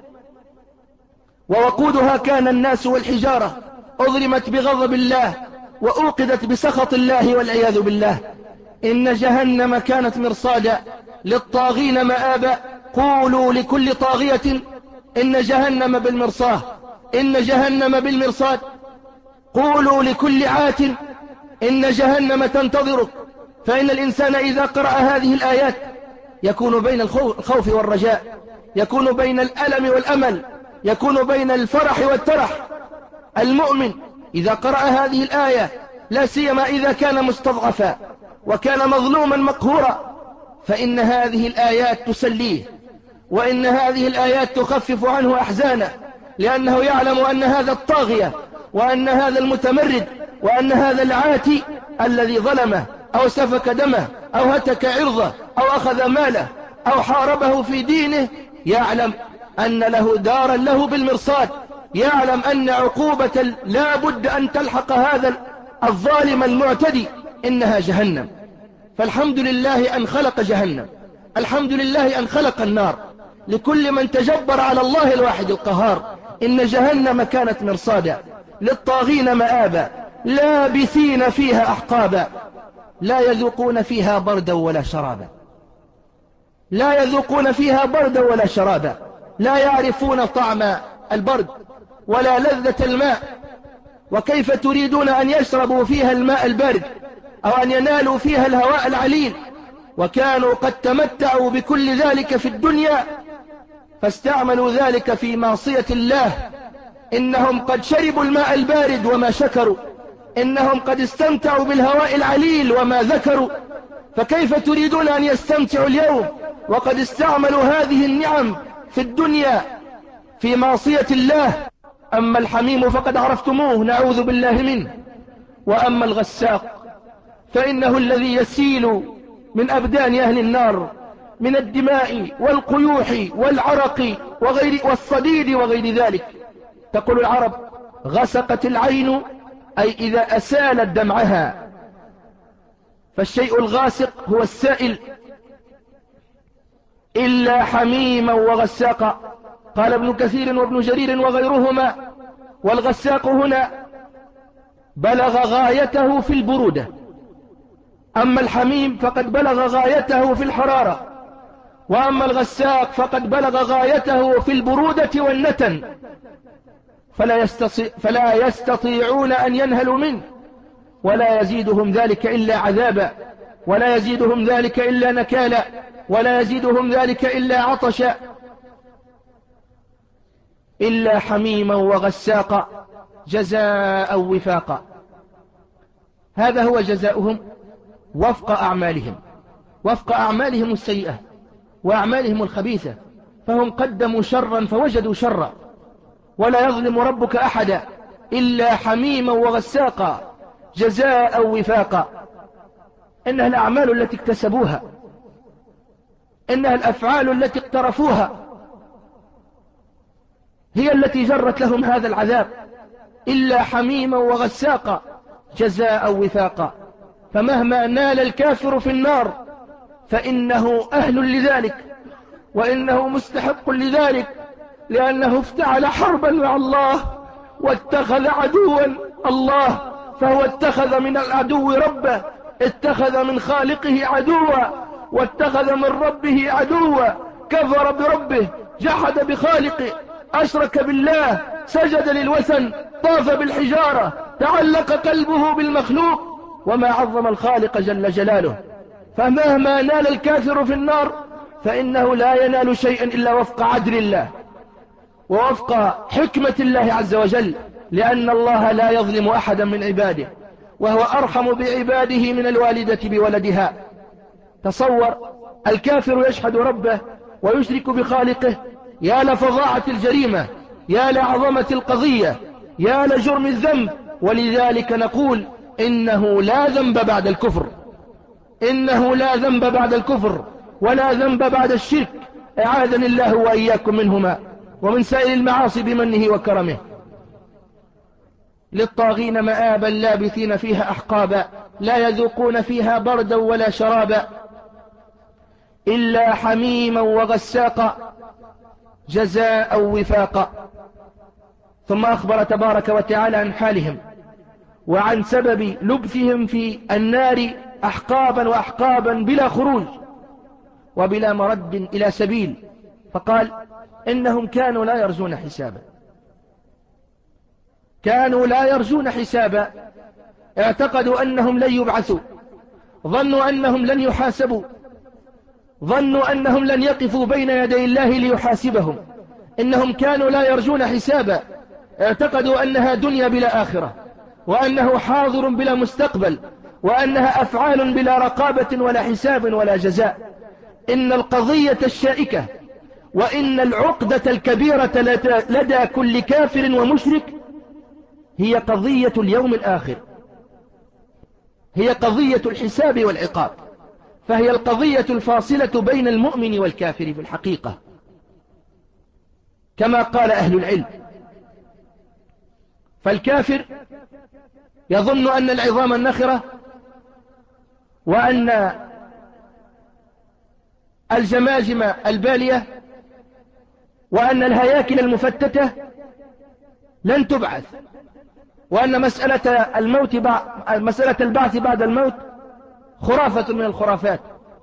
A: ووقودها كان الناس والحجارة، أضرمت بغضب الله وأوقدت بسخط الله والعياذ بالله. إن جهنم كانت مرصادا للطاغين مآبا. قولوا لكل طاغية إن جهنم بالمرصاد، إن جهنم بالمرصاد. قولوا لكل عات إن جهنم تنتظرك. فإن الإنسان إذا قرأ هذه الآيات يكون بين الخوف والرجاء، يكون بين الألم والأمل، يكون بين الفرح والترح. المؤمن إذا قرأ هذه الآية، لا سيما إذا كان مستضعفا وكان مظلوما مقهورا، فإن هذه الآيات تسليه، وإن هذه الآيات تخفف عنه أحزانه، لأنه يعلم أن هذا الطاغية وأن هذا المتمرد وأن هذا العاتي الذي ظلمه أو سفك دمه أو هتك عرضه أو أخذ ماله أو حاربه في دينه، يعلم أن له دارا له بالمرصاد، يعلم أن عقوبة لا بد أن تلحق هذا الظالم المعتدي، إنها جهنم. فالحمد لله أن خلق جهنم، الحمد لله أن خلق النار لكل من تجبر على الله الواحد القهار. إن جهنم كانت مرصادا للطاغين مآبا لابثين فيها أحقابا لا يذوقون فيها بردا ولا شرابا. لا يذوقون فيها بردا ولا شرابا، لا يعرفون طعم البرد ولا لذة الماء. وكيف تريدون أن يشربوا فيها الماء البارد أو أن ينالوا فيها الهواء العليل وكانوا قد تمتعوا بكل ذلك في الدنيا فاستعملوا ذلك في معصية الله. إنهم قد شربوا الماء البارد وما شكروا، إنهم قد استمتعوا بالهواء العليل وما ذكروا، فكيف تريدون أن يستمتعوا اليوم وقد استعملوا هذه النعم في الدنيا في معصية الله؟ أما الحميم فقد عرفتموه، نعوذ بالله منه. وأما الغساق فإنه الذي يسيل من أبدان أهل النار من الدماء والقيوح والعرق وغير والصديد وغير ذلك. تقول العرب: غسقت العين، أي إذا أسالت دمعها. فالشيء الغاسق هو السائل. إلا حميما وغساقا. قال ابن كثير وابن جرير وغيرهما: والغساق هنا بلغ غايته في البرودة، أما الحميم فقد بلغ غايته في الحرارة، وأما الغساق فقد بلغ غايته في البرودة والنتن، فلا, يستطيع فلا يستطيعون أن ينهلوا منه، ولا يزيدهم ذلك إلا عذابا، ولا يزيدهم ذلك إلا نكالا، ولا يزيدهم ذلك إلا عطشا. إلا حميما وغساقا جزاء وفاقا. هذا هو جزاؤهم وفق أعمالهم، وفق أعمالهم السيئة وأعمالهم الخبيثة. فهم قدموا شرا فوجدوا شرا، ولا يظلم ربك أحدا. إلا حميما وغساقا جزاء وفاقا. إنها الأعمال التي اكتسبوها، إنها الأفعال التي اقترفوها هي التي جرت لهم هذا العذاب. إلا حميما وغساقا جزاء وفاقا. فمهما نال الكافر في النار فإنه أهل لذلك، وإنه مستحق لذلك، لأنه افتعل حربا مع الله واتخذ عدوا الله، فهو اتخذ من العدو ربه، اتخذ من خالقه عدوا، واتخذ من ربه عدوا. كفر بربه، جحد بخالقه، أشرك بالله، سجد للوثن، طاف بالحجارة، تعلق قلبه بالمخلوق، وما عظم الخالق جل جلاله. فمهما نال الكافر في النار فإنه لا ينال شيئا إلا وفق عدل الله ووفق حكمة الله عز وجل، لأن الله لا يظلم أحدا من عباده، وهو أرحم بعباده من الوالدة بولدها. تصور الكافر يشهد ربه ويشرك بخالقه، يا لفظاعة الجريمة، يا لعظمة القضية، يا لجرم الذنب. ولذلك نقول إنه لا ذنب بعد الكفر، إنه لا ذنب بعد الكفر ولا ذنب بعد الشرك، أعاذني الله وإياكم منهما ومن سائر المعاصي بمنه وكرمه. للطاغين مآبا لابثين فيها أحقابا، لا يذوقون فيها بردا ولا شرابا. إلا حميما وغساقا جزاء وفاقا. ثم أخبر تبارك وتعالى عن حالهم وعن سبب لبثهم في النار أحقابا وأحقابا بلا خروج وبلا مرد إلى سبيل، فقال: إنهم كانوا لا يرجون حسابا. كانوا لا يرجون حسابا، اعتقدوا أنهم لن يبعثوا، ظنوا أنهم لن يحاسبوا، ظنوا أنهم لن يقفوا بين يدي الله ليحاسبهم. إنهم كانوا لا يرجون حسابا، اعتقدوا أنها دنيا بلا آخرة، وأنه حاضر بلا مستقبل، وأنها أفعال بلا رقابة ولا حساب ولا جزاء. إن القضية الشائكة وإن العقدة الكبيرة لدى كل كافر ومشرك هي قضية اليوم الآخر، هي قضية الحساب والعقاب، فهي القضية الفاصلة بين المؤمن والكافر في الحقيقة، كما قال أهل العلم. فالكافر يظن أن العظام النخرة وأن الجماجم البالية وأن الهياكل المفتتة لن تبعث، وأن مسألة الموت بعد مسألة البعث بعد الموت خرافة من الخرافات،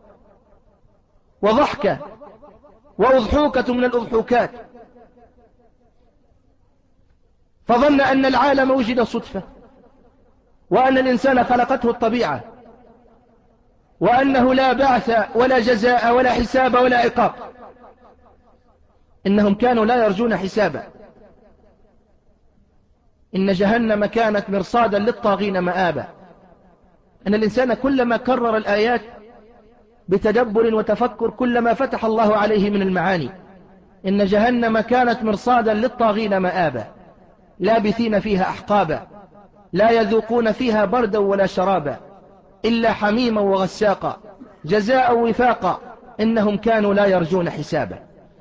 A: وضحكة وأضحوكة من الأضحوكات. فظن أن العالم وجد صدفة، وأن الإنسان خلقته الطبيعة، وأنه لا بعث ولا جزاء ولا حساب ولا عقاب. إنهم كانوا لا يرجون حسابا. إن جهنم كانت مرصادا للطاغين مآبا. أن الإنسان كلما كرر الآيات بتدبر وتفكر كلما فتح الله عليه من المعاني. إن جهنم كانت مرصادا للطاغين مآبا، لابثين فيها أحقابا، لا يذوقون فيها بردا ولا شرابا إلا حميما وغساقا جزاء وفاقا إنهم كانوا لا يرجون حسابا.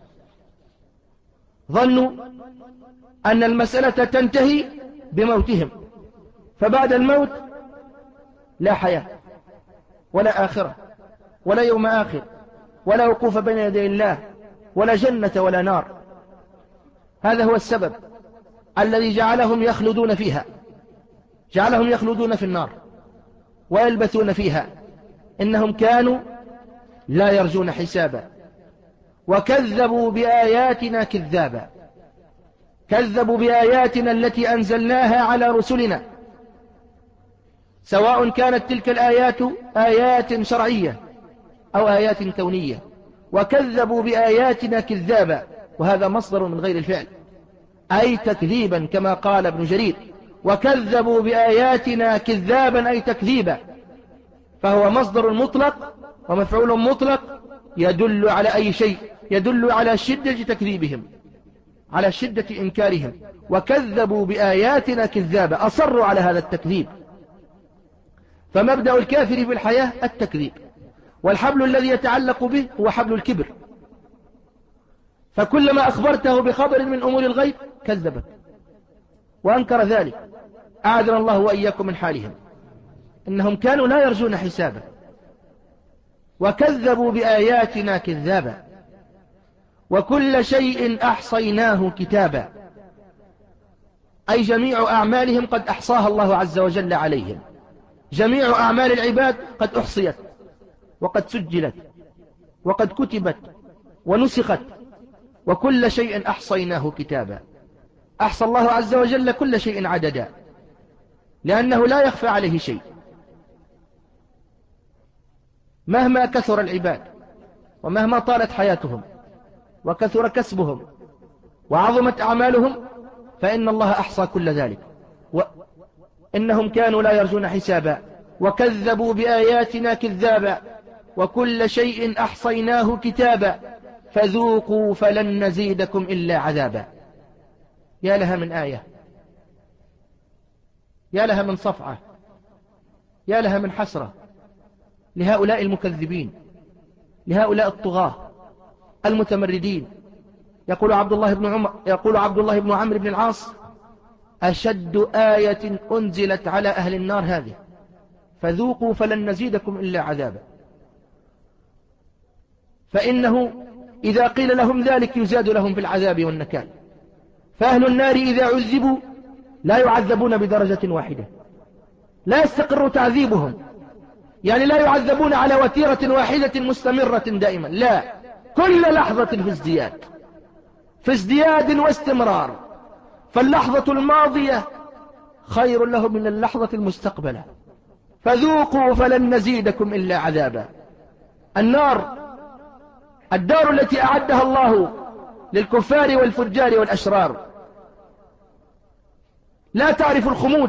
A: ظنوا أن المسألة تنتهي بموتهم، فبعد الموت لا حياة ولا آخرة ولا يوم آخر ولا وقوف بين يدي الله ولا جنة ولا نار. هذا هو السبب الذي جعلهم يخلدون فيها، جعلهم يخلدون في النار ويلبثون فيها. إنهم كانوا لا يرجون حسابا وكذبوا بآياتنا كذابا. كذبوا بآياتنا التي أنزلناها على رسلنا، سواء كانت تلك الآيات آيات شرعية أو آيات كونية. وكذبوا بآياتنا كذابا، وهذا مصدر من غير الفعل، أي تكذيبا كما قال ابن جرير: وكذبوا بآياتنا كذابا أي تكذيبا. فهو مصدر مطلق ومفعول مطلق يدل على أي شيء، يدل على شدة تكذيبهم، على شدة إنكارهم. وكذبوا بآياتنا كذابا، أصروا على هذا التكذيب. فمبدأ الكافر في الحياة التكذيب، والحبل الذي يتعلق به هو حبل الكبر. فكلما أخبرته بخبر من أمور الغيب كذبك وأنكر ذلك. أعاذنا الله وإياكم من حالهم. إنهم كانوا لا يرجون حسابا وكذبوا بآياتنا كذابا وكل شيء أحصيناه كتابا، أي جميع أعمالهم قد أحصاها الله عز وجل عليهم. جميع أعمال العباد قد أحصيت وقد سجلت وقد كتبت ونسخت، وكل شيء أحصيناه كتابا. أحصى الله عز وجل كل شيء عددا، لأنه لا يخفى عليه شيء. مهما كثر العباد ومهما طالت حياتهم وكثر كسبهم وعظمت أعمالهم فإن الله أحصى كل ذلك. وإنهم كانوا لا يرجون حسابا وكذبوا بآياتنا كذابا وكل شيء أحصيناه كتابا فذوقوا فلن نزيدكم إلا عذابا. يا لها من آية، يا لها من صفعة، يا لها من حسرة لهؤلاء المكذبين، لهؤلاء الطغاة المتمردين. يقول عبد الله بن عمر يقول عبد الله بن عمرو بن العاص: أشد آية أنزلت على أهل النار هذه، فذوقوا فلن نزيدكم إلا عذابا. فإنه إذا قيل لهم ذلك يزاد لهم في العذاب والنكال. فأهل النار إذا عذبوا لا يعذبون بدرجة واحدة، لا يستقر تعذيبهم، يعني لا يعذبون على وتيرة واحدة مستمرة دائما، لا، كل لحظة في ازدياد، في ازدياد واستمرار. فاللحظة الماضية خير لهم من اللحظة المستقبلة. فذوقوا فلن نزيدكم إلا عذابا. النار الدار التي أعدها الله للكفار والفجار والأشرار لا تعرف الخمود،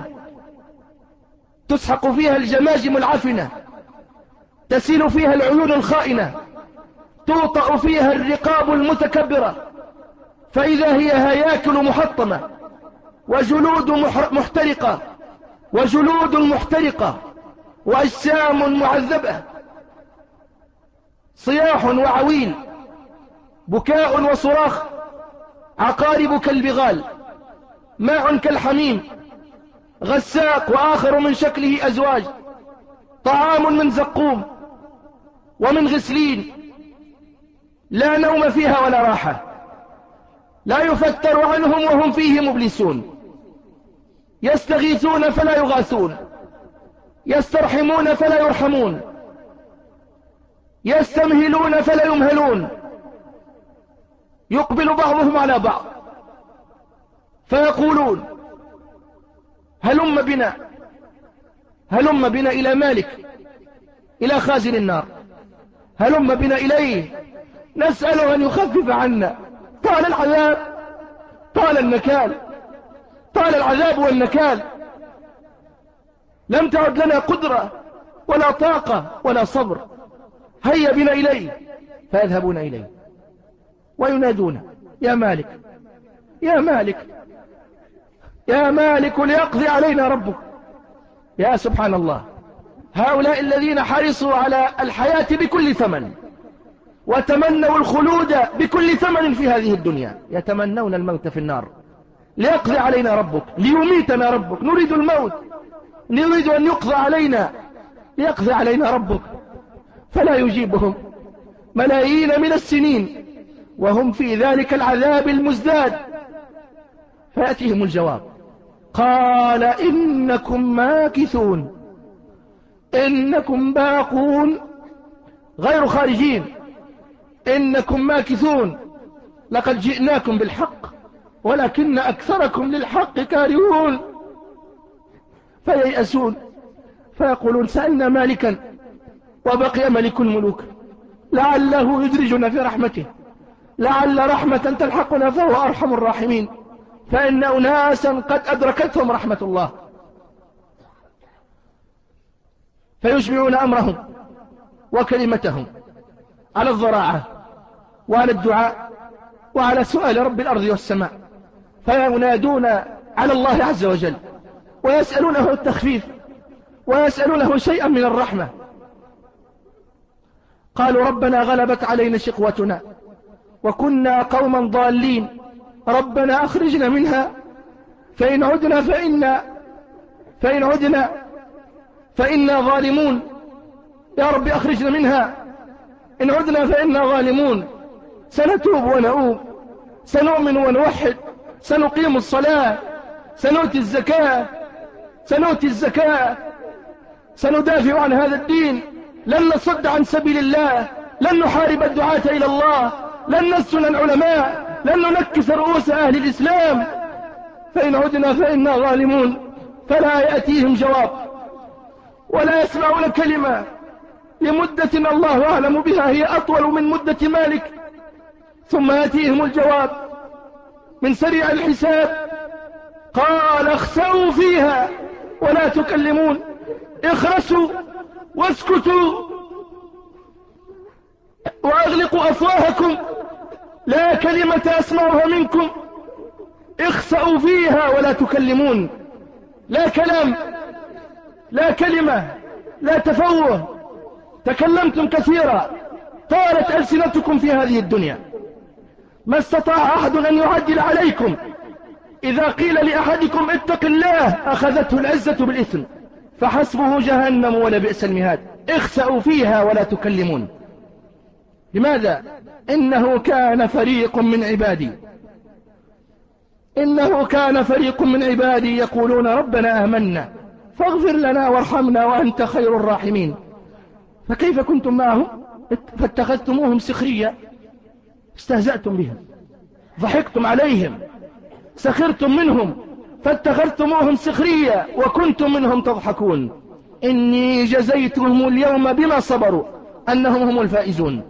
A: تسحق فيها الجماجم العفنة، تسيل فيها العيون الخائنة، توطأ فيها الرقاب المتكبرة، فإذا هي هياكل محطمة وجلود محترقة وجلود محترقة وأجسام معذبة، صياح وعويل، بكاء وصراخ، عقارب كالبغال، ماء كالحميم، غساق وآخر من شكله أزواج، طعام من زقوم ومن غسلين، لا نوم فيها ولا راحة، لا يفتر عنهم وهم فيه مبلسون، يستغيثون فلا يغاثون، يسترحمون فلا يرحمون، يستمهلون فلا يمهلون، يقبل بعضهم على بعض فيقولون: هلم بنا هلم بنا إلى مالك إلى خازن النار، هلم بنا إليه نسأله أن يخفف عنا. طال العذاب، طال النكال، طال العذاب والنكال، لم تعد لنا قدرة ولا طاقة ولا صبر. هيا بنا إليه، فيذهبون إليه وينادون يا مالك يا مالك يا مالك ليقضي علينا ربك. يا سبحان الله، هؤلاء الذين حرصوا على الحياة بكل ثمن وتمنوا الخلود بكل ثمن في هذه الدنيا، يتمنون الموت في النار. ليقضي علينا ربك، ليميتنا ربك، نريد الموت، نريد أن يقضى علينا، ليقضي علينا ربك. فلا يجيبهم ملايين من السنين وهم في ذلك العذاب المزداد. فيأتيهم الجواب، قال إنكم ماكثون، إنكم باقون غير خارجين، إنكم ماكثون، لقد جئناكم بالحق ولكن أكثركم للحق كارهون. فييأسون فيقولون سألنا مالكا وبقي ملك الملوك لعله يدرجنا في رحمته، لعل رحمة تلحقنا فهو أرحم الراحمين. فإن أناسا قد أدركتهم رحمة الله فيجمعون أمرهم وكلمتهم على الضراعة وعلى الدعاء وعلى سؤال رب الأرض والسماء، فينادون على الله عز وجل ويسألونه التخفيف ويسألونه شيئا من الرحمة. قالوا ربنا غلبت علينا شقوتنا وكنا قوما ضالين، ربنا أخرجنا منها فإن عدنا فإنا فإن عدنا فإنا ظالمون. يا رب أخرجنا منها، إن عدنا فإنا ظالمون. سنتوب ونؤوب، سنؤمن ونوحد، سنقيم الصلاة، سنؤتي الزكاة سنؤتي الزكاة سندافع عن هذا الدين، لن نصد عن سبيل الله، لن نحارب الدعاة إلى الله، لن نسجن العلماء، لن ننكس رؤوس أهل الإسلام. فإن عدنا فإنا ظالمون. فلا يأتيهم جواب ولا يسمعون كلمة لمدة الله أعلم بها هي أطول من مدة مالك، ثم يأتيهم الجواب من سريع الحساب، قال اخسئوا فيها ولا تكلمون، اخرسوا واسكتوا وأغلقوا أفواهكم لا كلمة أسمعها منكم، اخسئوا فيها ولا تكلمون. لا كلام، لا كلمة، لا تفوه، تكلمتم كثيرا، طالت ألسنتكم في هذه الدنيا. ما استطاع أحد أن يعدل عليكم، إذا قيل لأحدكم اتق الله أخذته العزة بالإثم فحسبه جهنم ولبئس المهاد. اخسأوا فيها ولا تكلمون. لماذا؟ إنه كان فريق من عبادي إنه كان فريق من عبادي يقولون ربنا آمنا فاغفر لنا وارحمنا وأنت خير الراحمين. فكيف كنتم معهم؟ فاتخذتموهم سخريا، استهزأتم بهم، ضحكتم عليهم، سخرتم منهم، فاتخذتموهم سخريا وكنتم منهم تضحكون. إني جزيتهم اليوم بما صبروا أنهم هم الفائزون.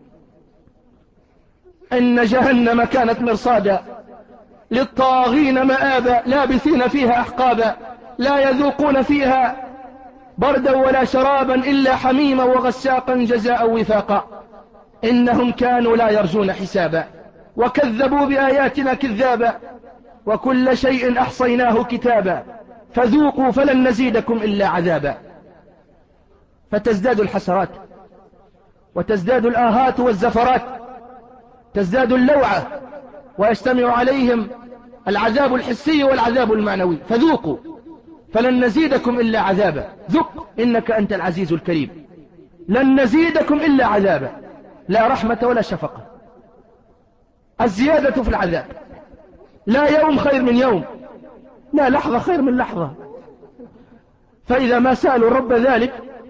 A: إن جهنم كانت مرصادا للطاغين مآبا لابثين فيها أحقابا لا يذوقون فيها بردا ولا شرابا إلا حميما وغساقا جزاء وفاقا. إنهم كانوا لا يرجون حسابا وكذبوا بآياتنا كذابا وكل شيء أحصيناه كتابا فذوقوا فلن نزيدكم إلا عذابا. فتزداد الحسرات وتزداد الآهات والزفرات، تزداد اللوعة ويجتمع عليهم العذاب الحسي والعذاب المعنوي. فذوقوا فلن نزيدكم إلا عذابا، ذق إنك أنت العزيز الكريم. لن نزيدكم إلا عذابا، لا رحمة ولا شفقة، الزيادة في العذاب، لا يوم خير من يوم، لا لحظة خير من لحظة. فإذا ما سألوا الرب ذلك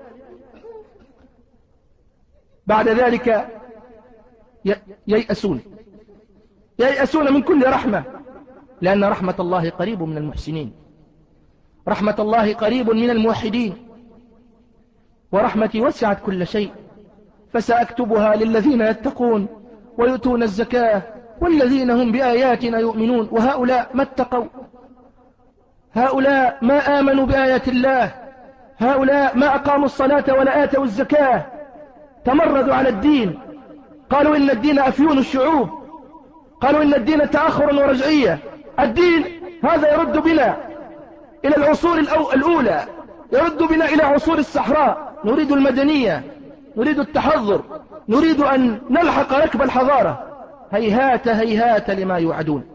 A: بعد ذلك ييأسون ييأسون من كل رحمة، لأن رحمة الله قريب من المحسنين، رحمة الله قريب من الموحدين. ورحمتي وسعت كل شيء فسأكتبها للذين يتقون ويؤتون الزكاة والذين هم بآياتنا يؤمنون. وهؤلاء ما اتقوا، هؤلاء ما آمنوا بآيات الله، هؤلاء ما أقاموا الصلاة ولا آتوا الزكاة، تمردوا على الدين، قالوا إن الدين أفيون الشعوب، قالوا إن الدين تأخر ورجعية. الدين هذا يرد بنا إلى العصور الأولى، يرد بنا إلى عصور الصحراء. نريد المدنية، نريد التحضر، نريد أن نلحق ركب الحضارة. هيهات هيهات لما يوعدون.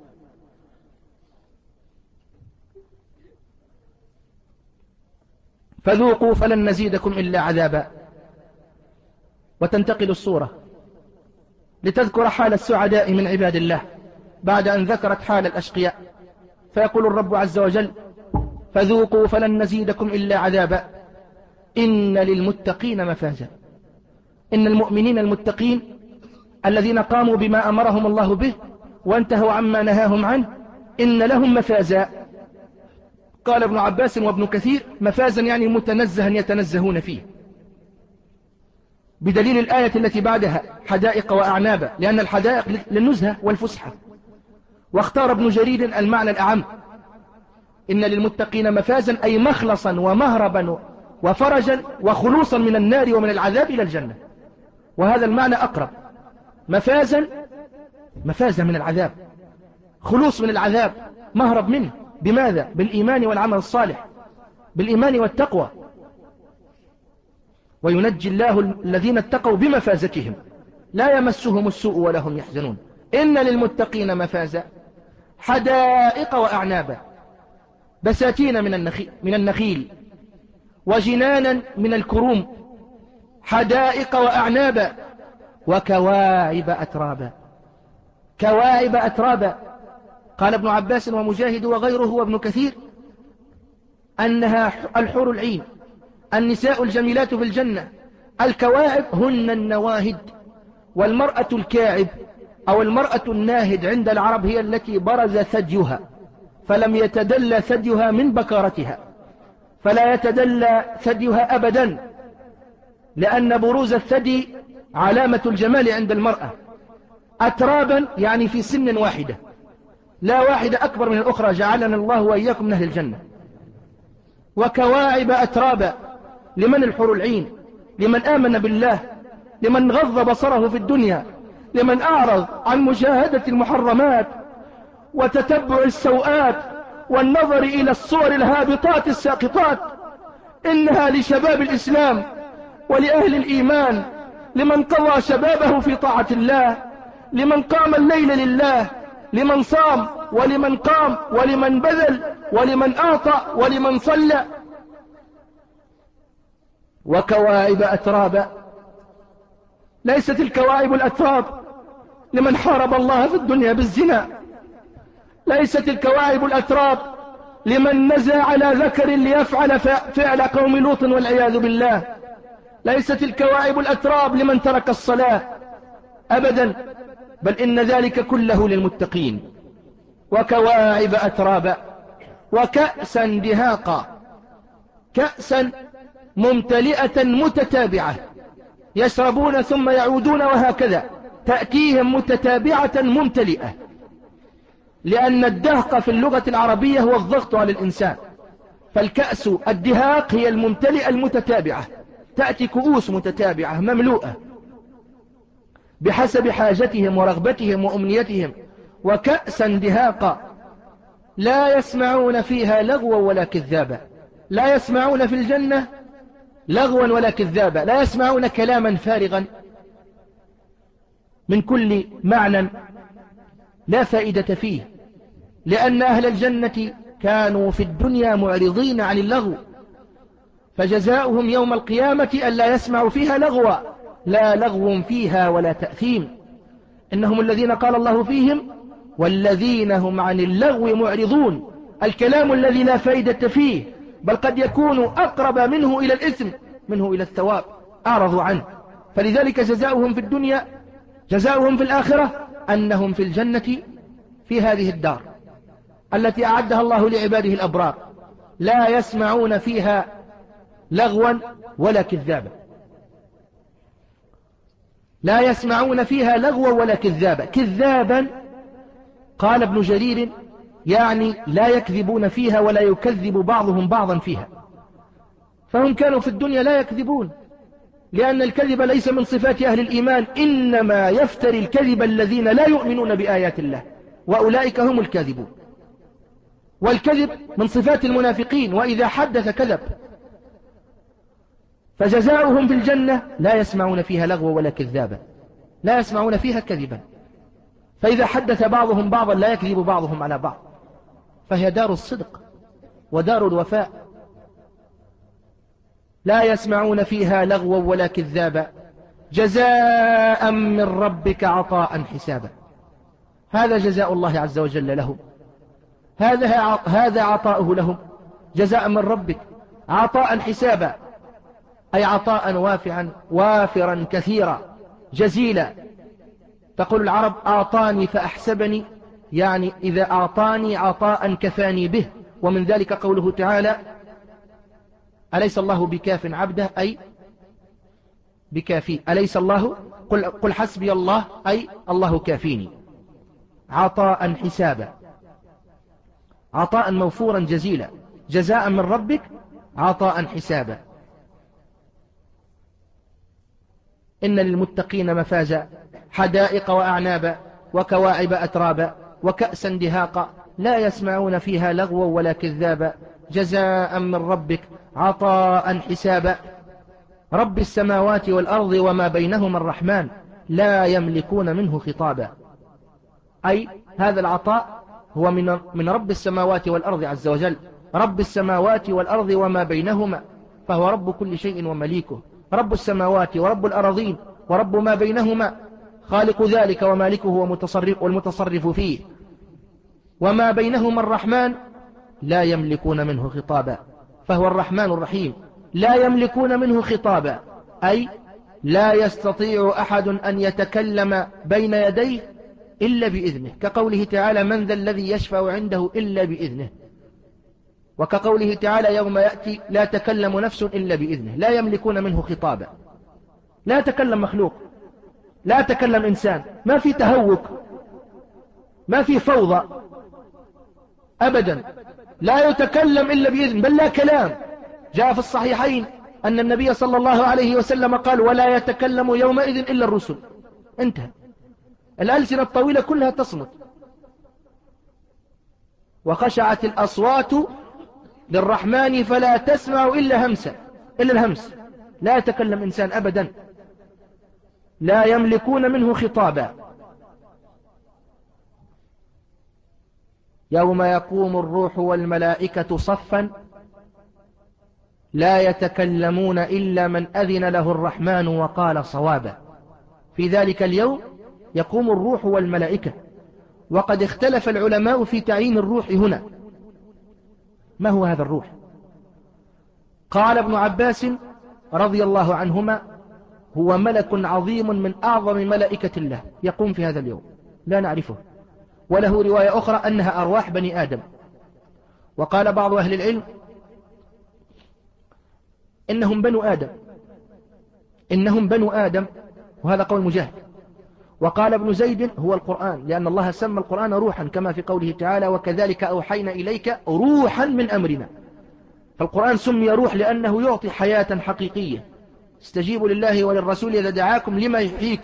A: فذوقوا فلن نزيدكم إلا عذابا. وتنتقل الصورة لتذكر حال السعداء من عباد الله بعد أن ذكرت حال الأشقياء. فيقول الرب عز وجل: فذوقوا فلن نزيدكم إلا عذابا إن للمتقين مفازا. إن المؤمنين المتقين الذين قاموا بما أمرهم الله به وانتهوا عما نهاهم عنه إن لهم مفازا. قال ابن عباس وابن كثير: مفازا يعني متنزها يتنزهون فيه، بدليل الآية التي بعدها: حدائق وأعنابا، لأن الحدائق للنزهة والفسحة. واختار ابن جرير المعنى الأعم: إن للمتقين مفازا أي مخلصا ومهربا وفرجا وخلوصا من النار ومن العذاب إلى الجنة. وهذا المعنى أقرب. مفازا، مفازا من العذاب، خلوص من العذاب، مهرب منه. بماذا؟ بالإيمان والعمل الصالح، بالإيمان والتقوى. وينجي الله الذين اتقوا بمفازتهم لا يمسهم السوء ولا هم يحزنون. إن للمتقين مفازا حدائق وأعنابا، بساتين من النخيل, من النخيل وجنانا من الكروم، حدائق وأعنابا وكواعب أترابا. كواعب أترابا، قال ابن عباس ومجاهد وغيره وابن كثير أنها الحور العين، النساء الجميلات في الجنة. الكواعب هن النواهد، والمرأة الكاعب أو المرأة الناهد عند العرب هي التي برز ثديها فلم يتدلى ثديها من بكارتها، فلا يتدلى ثديها أبدا، لأن بروز الثدي علامة الجمال عند المرأة. أترابا يعني في سن واحدة، لا واحدة أكبر من الأخرى، جعلنا الله وإياكم من أهل الجنة. وكواعب أترابا، لمن الحور العين؟ لمن آمن بالله، لمن غض بصره في الدنيا، لمن أعرض عن مشاهدة المحرمات وتتبع السوءات والنظر إلى الصور الهابطات الساقطات. إنها لشباب الإسلام ولأهل الإيمان، لمن قضى شبابه في طاعة الله، لمن قام الليل لله، لمن صام ولمن قام ولمن بذل ولمن أعطى ولمن صلى. وكواعب أترابا، ليست الكواعب الأتراب لمن حارب الله في الدنيا بالزنا، ليست الكواعب الأتراب لمن نزع على ذكر ليفعل فعل قوم لوط والعياذ بالله، ليست الكواعب الأتراب لمن ترك الصلاة أبدا، بل إن ذلك كله للمتقين. وكواعب أترابا وكأسا دهاقا، كأسا ممتلئة متتابعة، يشربون ثم يعودون وهكذا، تأتيهم متتابعة ممتلئة، لأن الدهق في اللغة العربية هو الضغط على الإنسان. فالكأس الدهاق هي الممتلئة المتتابعة، تأتي كؤوس متتابعة مملوءة بحسب حاجتهم ورغبتهم وأمنيتهم. وكأسا دهاقا لا يسمعون فيها لغوا ولا كذابا، لا يسمعون في الجنة لغوا ولا كذابا، لا يسمعون كلاما فارغا من كل معنى لا فائدة فيه، لأن أهل الجنة كانوا في الدنيا معرضين عن اللغو، فجزاؤهم يوم القيامة ألا يسمعوا فيها لغوا، لا لغو فيها ولا تأثيم. إنهم الذين قال الله فيهم: والذين هم عن اللغو معرضون، الكلام الذي لا فائدة فيه، بل قد يكون أقرب منه إلى الإثم منه إلى الثواب، أعرضوا عنه. فلذلك جزاؤهم في الدنيا، جزاؤهم في الآخرة أنهم في الجنة في هذه الدار التي أعدها الله لعباده الأبرار، لا يسمعون فيها لغوا ولا كذابا. لا يسمعون فيها لغوا ولا كذابا. كذابا قال ابن جرير يعني لا يكذبون فيها ولا يكذب بعضهم بعضا فيها، فهم كانوا في الدنيا لا يكذبون، لأن الكذب ليس من صفات أهل الإيمان، إنما يفتري الكذب الذين لا يؤمنون بآيات الله، وأولئك هم الكاذبون. والكذب من صفات المنافقين، وإذا حدث كذب. فجزاؤهم في الجنة لا يسمعون فيها لغوا ولا كذابا، لا يسمعون فيها كذبا. فإذا حدث بعضهم بعضا لا يكذب بعضهم على بعض، فهي دار الصدق ودار الوفاء. لا يسمعون فيها لغوا ولا كذابا، جزاء من ربك عطاء حسابا. هذا جزاء الله عز وجل لهم، هذا هذا عطاؤه لهم، جزاء من ربك عطاء حسابا، أي عطاء وافعا وافرا كثيرا جزيلا. تقول العرب أعطاني فأحسبني، يعني إذا أعطاني عطاء كفاني به. ومن ذلك قوله تعالى أليس الله بكاف عبده، أي بكافي. أليس الله قل, قل حسبي الله، أي الله كافيني. عطاء حسابا، عطاء موفورا جزيلا، جزاء من ربك عطاء حسابا. إن للمتقين مفازا، حدائق وأعنابا وكواعب أترابا وكأسا دهاقا، لا يسمعون فيها لغوا ولا كذابا، جزاء من ربك عطاء حسابا. رب السماوات والأرض وما بينهما الرحمن لا يملكون منه خطابا، أي هذا العطاء هو من من رب السماوات والأرض عز وجل، رب السماوات والأرض وما بينهما، فهو رب كل شيء ومليكه، رب السماوات ورب الأراضين ورب ما بينهما، خالق ذلك ومالكه ومتصرف والمتصرف فيه. وما بينهما الرحمن لا يملكون منه خطابا، فهو الرحمن الرحيم، لا يملكون منه خطابا، أي لا يستطيع أحد أن يتكلم بين يديه إلا بإذنه، كقوله تعالى من ذا الذي يشفع عنده إلا بإذنه، وكقوله تعالى يوم يأتي لا تكلم نفس إلا بإذنه. لا يملكون منه خطابا، لا تكلم مخلوق، لا تكلم إنسان، ما في تهوك، ما في فوضى أبدا، لا يتكلم إلا بإذن، بل لا كلام. جاء في الصحيحين أن النبي صلى الله عليه وسلم قال ولا يتكلم يومئذ إلا الرسل. انتهى، الألسنة الطويلة كلها تصمت. وخشعت الأصوات للرحمن فلا تسمع إلا همسا، إلا الهمس، لا يتكلم إنسان أبدا. لا يملكون منه خطابا. يوم يقوم الروح والملائكة صفا لا يتكلمون إلا من أذن له الرحمن وقال صوابا. في ذلك اليوم يقوم الروح والملائكة، وقد اختلف العلماء في تعيين الروح هنا. ما هو هذا الروح؟ قال ابن عباس رضي الله عنهما هو ملك عظيم من أعظم ملائكة الله يقوم في هذا اليوم، لا نعرفه. وله رواية أخرى أنها أرواح بني آدم. وقال بعض أهل العلم إنهم بنو آدم، إنهم بنو آدم، وهذا قول مجاهد. وقال ابن زيد هو القرآن، لأن الله سمى القرآن روحا كما في قوله تعالى وكذلك أوحينا إليك روحا من أمرنا. فالقرآن سمي روح لأنه يعطي حياة حقيقية. استجيبوا لله وللرسول إذا دعاكم لما يحييكم.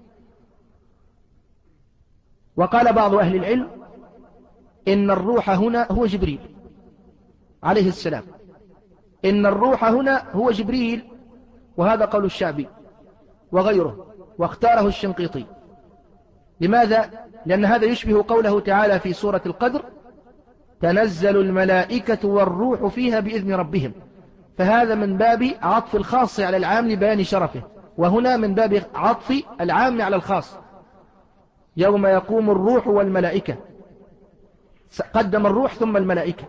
A: وقال بعض أهل العلم إن الروح هنا هو جبريل عليه السلام، إن الروح هنا هو جبريل، وهذا قول الشعبي وغيره، واختاره الشنقيطي. لماذا؟ لأن هذا يشبه قوله تعالى في سورة القدر تنزل الملائكة والروح فيها بإذن ربهم، فهذا من باب عطف الخاص على العام لبيان شرفه، وهنا من باب عطف العام على الخاص. يوم يقوم الروح والملائكة، قدم الروح ثم الملائكة،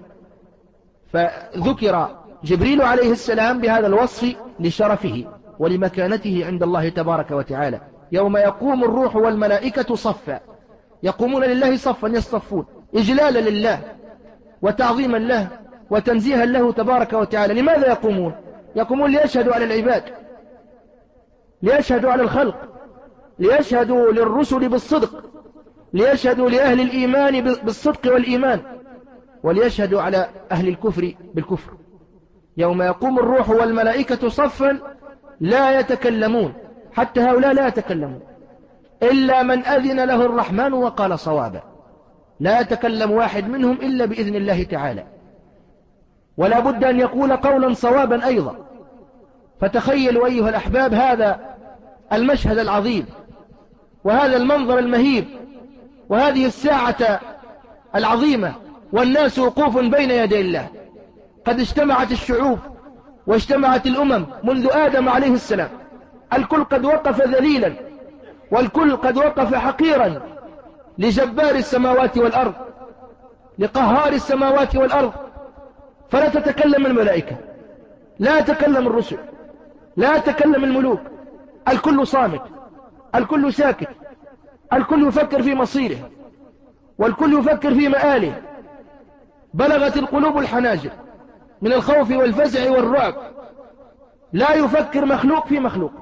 A: فذكر جبريل عليه السلام بهذا الوصف لشرفه ولمكانته عند الله تبارك وتعالى. يوم يقوم الروح والملائكة صفا، يقومون لله صفا، يصطفون إجلالا لله وتعظيما له وتنزيها له تبارك وتعالى. لماذا يقومون؟ يقومون ليشهدوا على العباد، ليشهدوا على الخلق، ليشهدوا للرسل بالصدق، ليشهدوا لأهل الإيمان بالصدق والإيمان، وليشهدوا على أهل الكفر بالكفر. يوم يقوم الروح والملائكة صفا لا يتكلمون، حتى هؤلاء لا يتكلمون إلا من أذن له الرحمن وقال صوابا. لا يتكلم واحد منهم إلا بإذن الله تعالى، ولا بد أن يقول قولا صوابا أيضا. فتخيلوا أيها الأحباب هذا المشهد العظيم، وهذا المنظر المهيب، وهذه الساعة العظيمة، والناس وقوف بين يدي الله. قد اجتمعت الشعوب واجتمعت الأمم منذ آدم عليه السلام، الكل قد وقف ذليلا، والكل قد وقف حقيرا لجبار السماوات والأرض، لقهار السماوات والأرض. فلا تتكلم الملائكة، لا يتكلم الرسل، لا يتكلم الملوك، الكل صامت، الكل ساكت، الكل يفكر في مصيره، والكل يفكر في مآله. بلغت القلوب الحناجر من الخوف والفزع والرعب، لا يفكر مخلوق في مخلوق.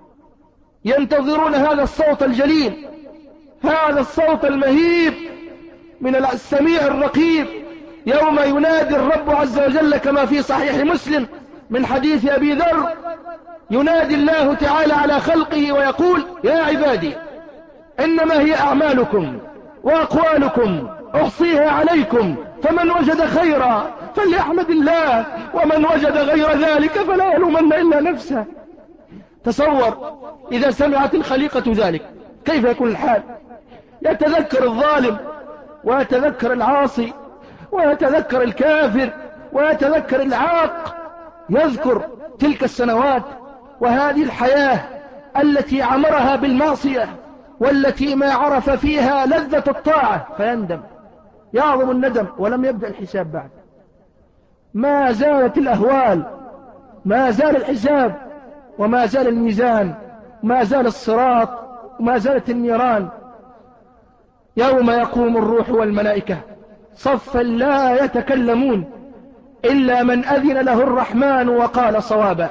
A: ينتظرون هذا الصوت الجليل، هذا الصوت المهيب من السميع الرقيب، يوم ينادي الرب عز وجل كما في صحيح مسلم من حديث أبي ذر، ينادي الله تعالى على خلقه ويقول: يا عبادي إنما هي أعمالكم وأقوالكم أحصيها عليكم، فمن وجد خيرا فليحمد الله، ومن وجد غير ذلك فلا يلومن إلا نفسه. تصور إذا سمعت الخليقة ذلك كيف يكون الحال؟ يتذكر الظالم، ويتذكر العاصي، ويتذكر الكافر، ويتذكر العاق، يذكر تلك السنوات وهذه الحياة التي عمرها بالمعصية، والتي ما عرف فيها لذة الطاعة، فيندم، يعظم الندم. ولم يبدأ الحساب بعد، ما زالت الأهوال، ما زال الحساب، وما زال الميزان، ما زال الصراط، وما زالت النيران. يوم يقوم الروح والملائكة صفا لا يتكلمون إلا من أذن له الرحمن وقال صوابا.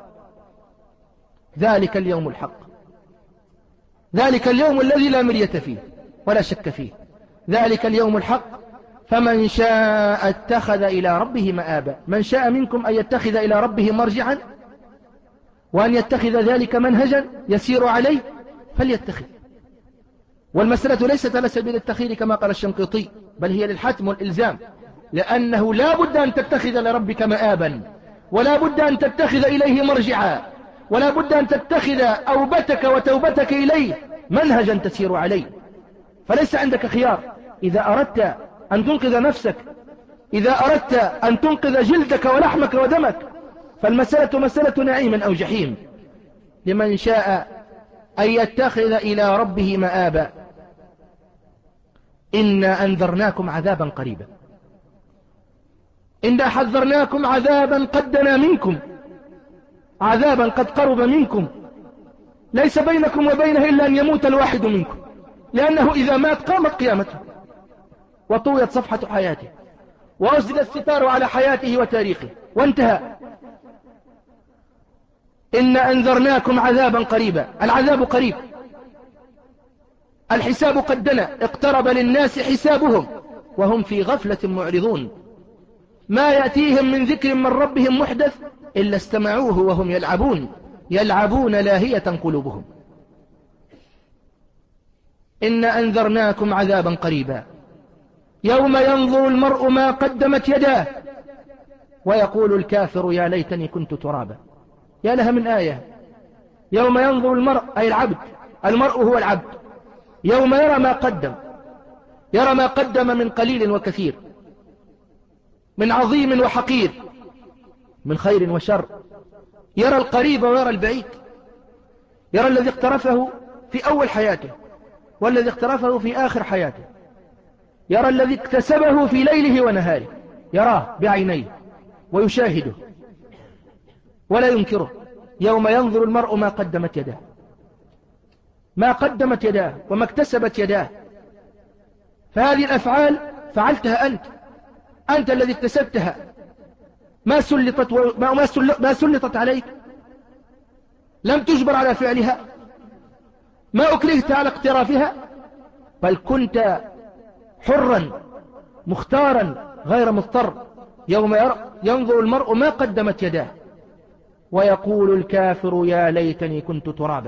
A: ذلك اليوم الحق، ذلك اليوم الذي لا مرية فيه ولا شك فيه، ذلك اليوم الحق. فمن شاء اتخذ إلى ربه مآبا. من شاء منكم أن يتخذ إلى ربه مرجعا، وأن يتخذ ذلك منهجا يسير عليه فليتخذ. والمسألة ليست على سبيل التخيير كما قال الشنقيطي، بل هي للحتم والإلزام، لأنه لا بد أن تتخذ لربك مآبا، ولا بد أن تتخذ إليه مرجعا، ولا بد أن تتخذ أوبتك وتوبتك إليه منهجا تسير عليه. فليس عندك خيار. إذا أردت أن تنقذ نفسك، إذا أردت أن تنقذ جلدك ولحمك ودمك، فالمسألة مسألة نعيم أو جحيم. لمن شاء أن يتخذ إلى ربه مآبا. إنا أنذرناكم عذابا قريبا، إنا حذرناكم عذابا قد دنا منكم، عذابا قد قرب منكم، ليس بينكم وبينه إلا أن يموت الواحد منكم، لأنه إذا مات قامت قيامته، وطويت صفحة حياته، وأسدل الستار على حياته وتاريخه، وانتهى. إن أنذرناكم عذابا قريبا. العذاب قريب، الحساب قد دنا، اقترب للناس حسابهم وهم في غفلة معرضون. ما يأتيهم من ذكر من ربهم محدث إلا استمعوه وهم يلعبون، يلعبون لاهية قلوبهم. إن أنذرناكم عذابا قريبا يوم ينظر المرء ما قدمت يداه ويقول الكافر يا ليتني كنت ترابا. يا لها من آية. يوم ينظر المرء أي العبد، المرء هو العبد، يوم يرى ما قدم، يرى ما قدم من قليل وكثير، من عظيم وحقير، من خير وشر. يرى القريب ويرى البعيد، يرى الذي اقترفه في أول حياته والذي اقترفه في آخر حياته، يرى الذي اكتسبه في ليله ونهاره، يراه بعينيه ويشاهده ولا ينكره. يوم ينظر المرء ما قدمت يداه، ما قدمت يداه وما اكتسبت يداه. فهذه الأفعال فعلتها أنت، أنت الذي اكتسبتها، ما سلطت, و... ما, سل... ما سلطت عليك، لم تجبر على فعلها، ما أكرهت على اقترافها، بل كنت حرا مختارا غير مضطر. يوم ينظر المرء ما قدمت يداه ويقول الكافر يا ليتني كنت ترابا.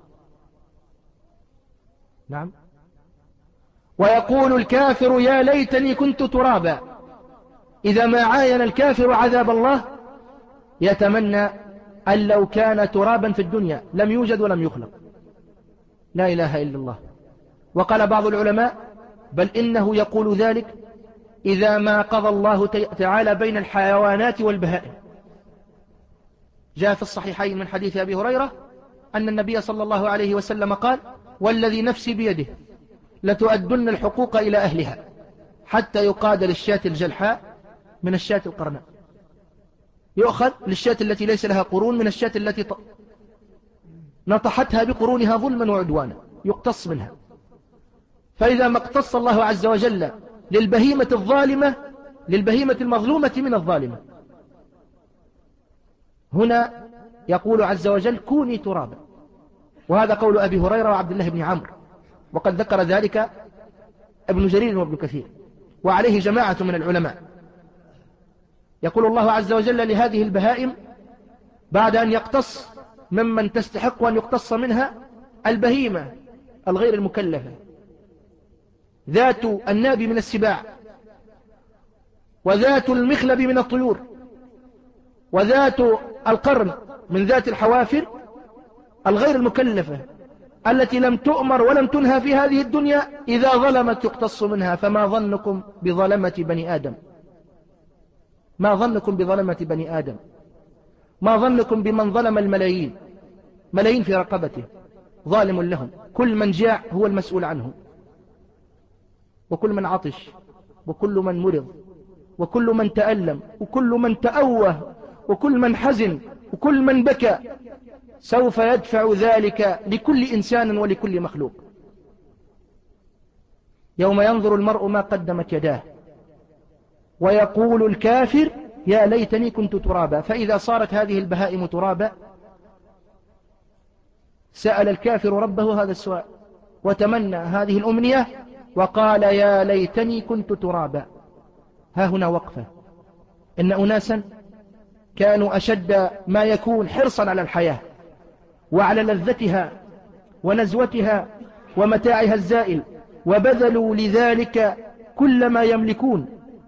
A: نعم، ويقول الكافر يا ليتني كنت ترابا. إذا ما عاين الكافر عذاب الله يتمنى أن لو كان ترابا في الدنيا لم يوجد ولم يخلق. لا إله إلا الله. وقال بعض العلماء بل إنه يقول ذلك إذا ما قضى الله تعالى بين الحيوانات والبهائم. جاء في الصحيحين من حديث أبي هريرة أن النبي صلى الله عليه وسلم قال والذي نفسي بيده لتؤدن الحقوق إلى أهلها حتى يقاد للشاة الجلحاء من الشاة القرناء، يؤخذ للشاة التي ليس لها قرون من الشاة التي نطحتها بقرونها ظلما وعدوانا، يقتص منها. فإذا ما اقتص الله عز وجل للبهيمة الظالمة للبهيمة المظلومة من الظالمة، هنا يقول عز وجل كوني ترابا. وهذا قول أبي هريرة وعبد الله بن عمرو، وقد ذكر ذلك ابن جرير وابن كثير، وعليه جماعة من العلماء. يقول الله عز وجل لهذه البهائم بعد أن يقتص ممن تستحق أن يقتص منها البهيمة الغير المكلفة ذات الناب من السباع، وذات المخلب من الطيور، وذات القرن من ذات الحوافر الغير المكلفة التي لم تؤمر ولم تنهى في هذه الدنيا، إذا ظلمت يقتص منها. فما ظنكم بظلمة بني آدم؟ ما ظنكم بظلمة بني آدم؟ ما ظنكم بمن ظلم الملايين؟ ملايين في رقبته ظالم لهم، كل من جاع هو المسؤول عنه، وكل من عطش، وكل من مرض، وكل من تألم، وكل من تأوه، وكل من حزن، وكل من بكى، سوف يدفع ذلك لكل إنسان ولكل مخلوق. يوم ينظر المرء ما قدمت يداه ويقول الكافر يا ليتني كنت ترابا. فإذا صارت هذه البهائم ترابا سأل الكافر ربه هذا السؤال وتمنى هذه الأمنية وقال يا ليتني كنت ترابا. ها هنا وقفة. إن أناسا كانوا أشد ما يكون حرصا على الحياة وعلى لذتها ونزوتها ومتاعها الزائل، وبذلوا لذلك كل ما يملكون،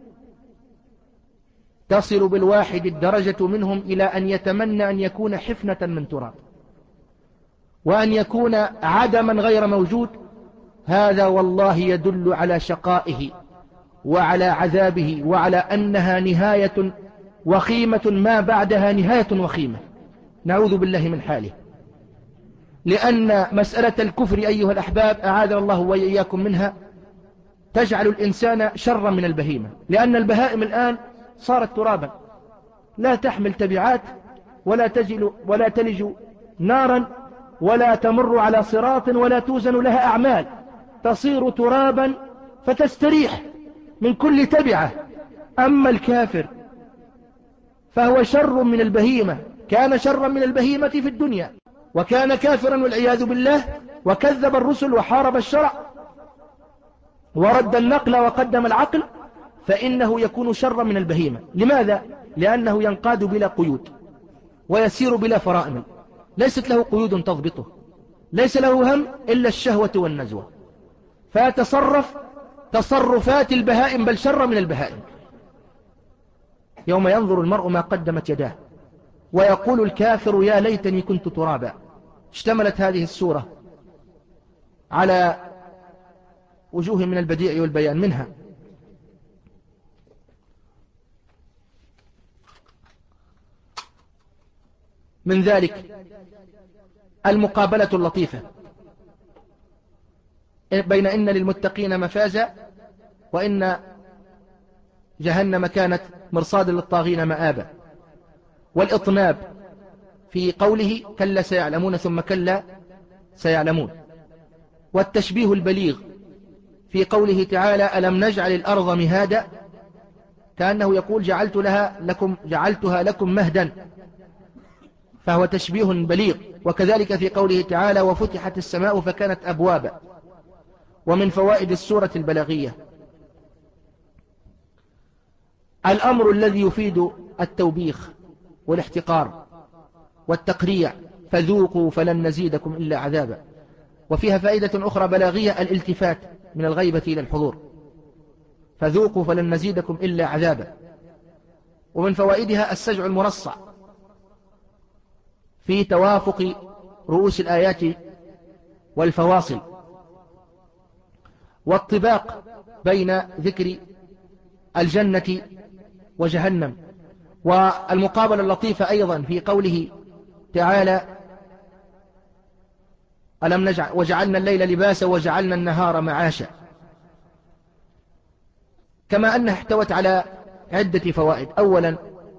A: تصل بالواحد الدرجة منهم إلى أن يتمنى أن يكون حفنة من تراب وأن يكون عدما غير موجود. هذا والله يدل على شقائه وعلى عذابه وعلى أنها نهاية وخيمة ما بعدها نهاية وخيمة، نعوذ بالله من حاله. لأن مسألة الكفر أيها الأحباب أعاذنا الله وإياكم منها تجعل الإنسان شرا من البهيمة، لأن البهائم الآن صارت ترابا لا تحمل تبعات ولا تجل ولا تلج نارا ولا تمر على صراط ولا توزن لها أعمال، تصير ترابا فتستريح من كل تبعة. أما الكافر فهو شر من البهيمة، كان شرا من البهيمة في الدنيا وكان كافرا والعياذ بالله، وكذب الرسل وحارب الشرع ورد النقل وقدم العقل، فإنه يكون شرا من البهيمة. لماذا؟ لأنه ينقاد بلا قيود ويسير بلا فرائم، ليست له قيود تضبطه، ليس له هم إلا الشهوة والنزوة، فيتصرف تصرفات البهائم بل شر من البهائم. يوم ينظر المرء ما قدمت يداه ويقول الكافر يا ليتني كنت ترابا. اشتملت هذه السورة على وجوه من البديع والبيان، منها من ذلك المقابلة اللطيفة بين إن للمتقين مفازا وإن جهنم كانت مرصاد للطاغين مآبا، والإطناب في قوله كلا سيعلمون ثم كلا سيعلمون، والتشبيه البليغ في قوله تعالى ألم نجعل الأرض مهادا كأنه يقول جعلت لها لكم جعلتها لكم مهدا، فهو تشبيه بليغ. وكذلك في قوله تعالى وفتحت السماء فكانت أبوابا. ومن فوائد السورة البلاغية الأمر الذي يفيد التوبيخ والاحتقار والتقريع، فذوقوا فلن نزيدكم إلا عذابا. وفيها فائدة أخرى بلاغية الالتفات من الغيبة إلى الحضور، فذوقوا فلن نزيدكم إلا عذابا. ومن فوائدها السجع المرصع في توافق رؤوس الآيات والفواصل، والطباق بين ذكر الجنة وجهنم، والمقابلة اللطيفة أيضا في قوله تعالى ألم نجعل وجعلنا الليل لباسا وجعلنا النهار معاشا، كما أنها احتوت على عدة فوائد. أولا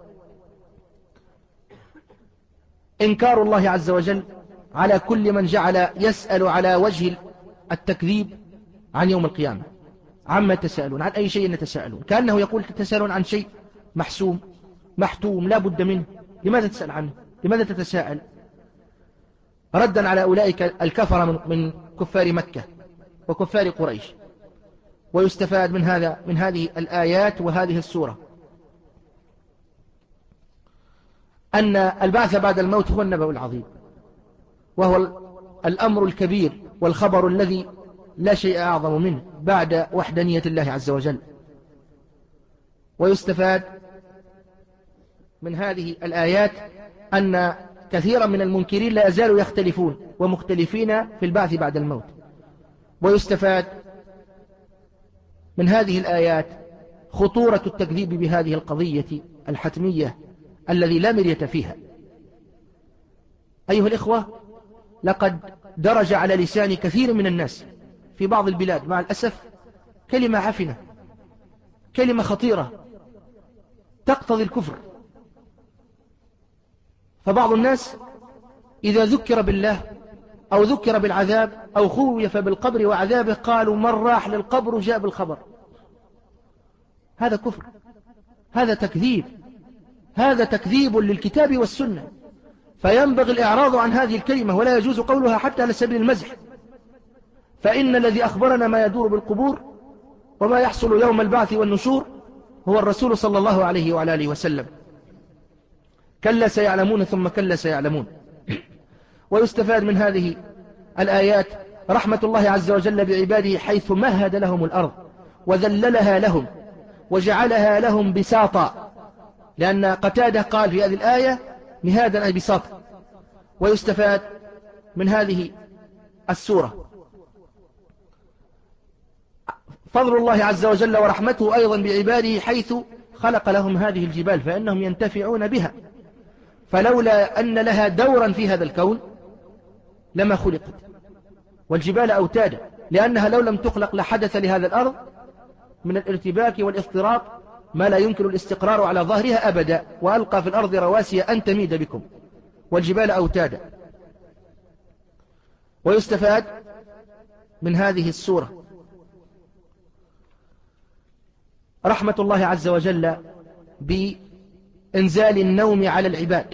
A: إنكار الله عز وجل على كل من جعل يسأل على وجه التكذيب عن يوم القيامة، عما تسألون، عن أي شيء نتساءلون، كأنه يقول تتساءلون عن شيء محسوم محتوم لا بد منه، لماذا تسأل عنه؟ لماذا تتساءل؟ ردا على أولئك الكفر من, من كفار مكة وكفار قريش. ويستفاد من هذا من هذه الآيات وهذه السورة أن البعث بعد الموت هو النبأ العظيم، وهو الأمر الكبير والخبر الذي لا شيء أعظم منه بعد وحدانية الله عز وجل. ويستفاد من هذه الآيات أن كثيرا من المنكرين لا يزالوا يختلفون ومختلفين في البعث بعد الموت. ويستفاد من هذه الآيات خطورة التكذيب بهذه القضية الحتمية الذي لا مرية فيها. أيها الإخوة، لقد درج على لسان كثير من الناس في بعض البلاد مع الأسف كلمة عفنة، كلمة خطيرة تقتضي الكفر. فبعض الناس إذا ذكر بالله أو ذكر بالعذاب أو خوف بالقبر وعذابه قالوا من راح للقبر جاء بالخبر. هذا كفر، هذا تكذيب، هذا تكذيب للكتاب والسنة. فينبغي الإعراض عن هذه الكلمة، ولا يجوز قولها حتى على سبيل المزح، فإن الذي أخبرنا ما يدور بالقبور وما يحصل يوم البعث والنشور هو الرسول صلى الله عليه وعلى آله وسلم. كلا سيعلمون ثم كلا سيعلمون. ويستفاد من هذه الآيات رحمة الله عز وجل بعباده حيث مهد لهم الأرض وذللها لهم وجعلها لهم بساطا، لأن قتادة قال في هذه الآية مهادا أي بساطا. ويستفاد من هذه السورة فضل الله عز وجل ورحمته أيضا بعباده حيث خلق لهم هذه الجبال فإنهم ينتفعون بها، فلولا أن لها دورا في هذا الكون لما خلقت. والجبال أوتادا، لأنها لو لم تخلق لحدث لهذا الأرض من الارتباك والاضطراب ما لا يمكن الاستقرار على ظهرها أبدا، وألقى في الأرض رواسي أن تميد بكم، والجبال أوتادا. ويستفاد من هذه السورة رحمة الله عز وجل بإنزال النوم على العباد،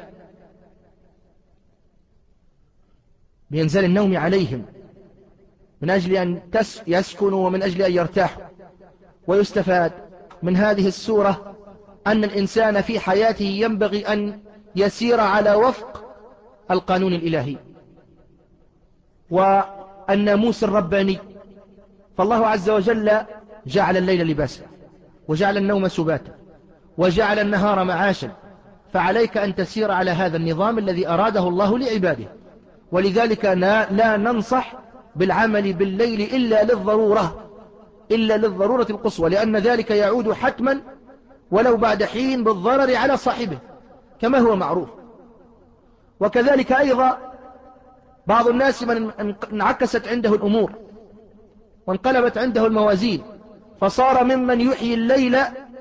A: بإنزال النوم عليهم من أجل أن يسكنوا ومن أجل أن يرتاحوا. ويستفاد من هذه السورة أن الإنسان في حياته ينبغي أن يسير على وفق القانون الإلهي والناموس الرباني. فالله عز وجل جعل الليل لباسا وجعل النوم سباتا وجعل النهار معاشا، فعليك أن تسير على هذا النظام الذي أراده الله لعباده. ولذلك لا ننصح بالعمل بالليل إلا للضرورة إلا للضرورة القصوى، لأن ذلك يعود حتما ولو بعد حين بالضرر على صاحبه كما هو معروف. وكذلك أيضا بعض الناس من انعكست عنده الأمور وانقلبت عنده الموازين فصار ممن يحيي الليل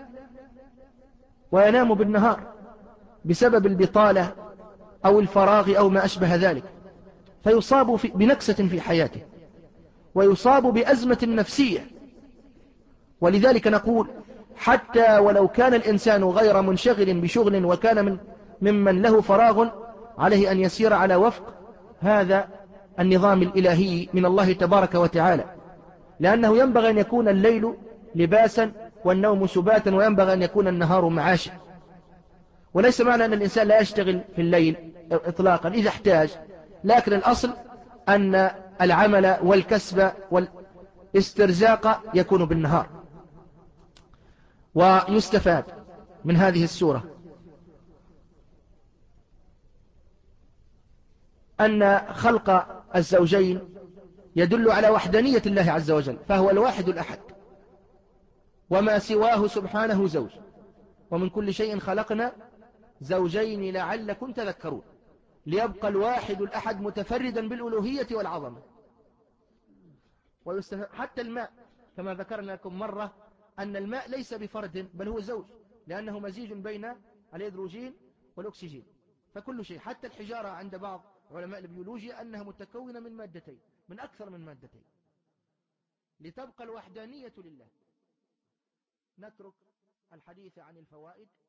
A: وينام بالنهار بسبب البطالة أو الفراغ أو ما أشبه ذلك، فيصاب في بنكسة في حياته ويصاب بأزمة نفسية. ولذلك نقول حتى ولو كان الإنسان غير منشغل بشغل وكان من ممن له فراغ عليه أن يسير على وفق هذا النظام الإلهي من الله تبارك وتعالى، لأنه ينبغي أن يكون الليل لباسا والنوم سباتا، وينبغي أن يكون النهار معاشا. وليس معنى أن الإنسان لا يشتغل في الليل إطلاقا إذا احتاج، لكن الأصل أن العمل والكسب والاسترزاق يكون بالنهار. ويستفاد من هذه السورة أن خلق الزوجين يدل على وحدانية الله عز وجل، فهو الواحد الأحد، وما سواه سبحانه زوج، ومن كل شيء خلقنا زوجين لعلكم تذكرون، ليبقى الواحد الأحد متفردا بالألوهية والعظمة. حتى الماء كما ذكرنا لكم مرة أن الماء ليس بفرد بل هو زوج، لأنه مزيج بين الهيدروجين والأكسجين. فكل شيء حتى الحجارة عند بعض علماء البيولوجيا أنها متكونة من مادتين، من أكثر من مادتين، لتبقى الوحدانية لله. نترك الحديث عن الفوائد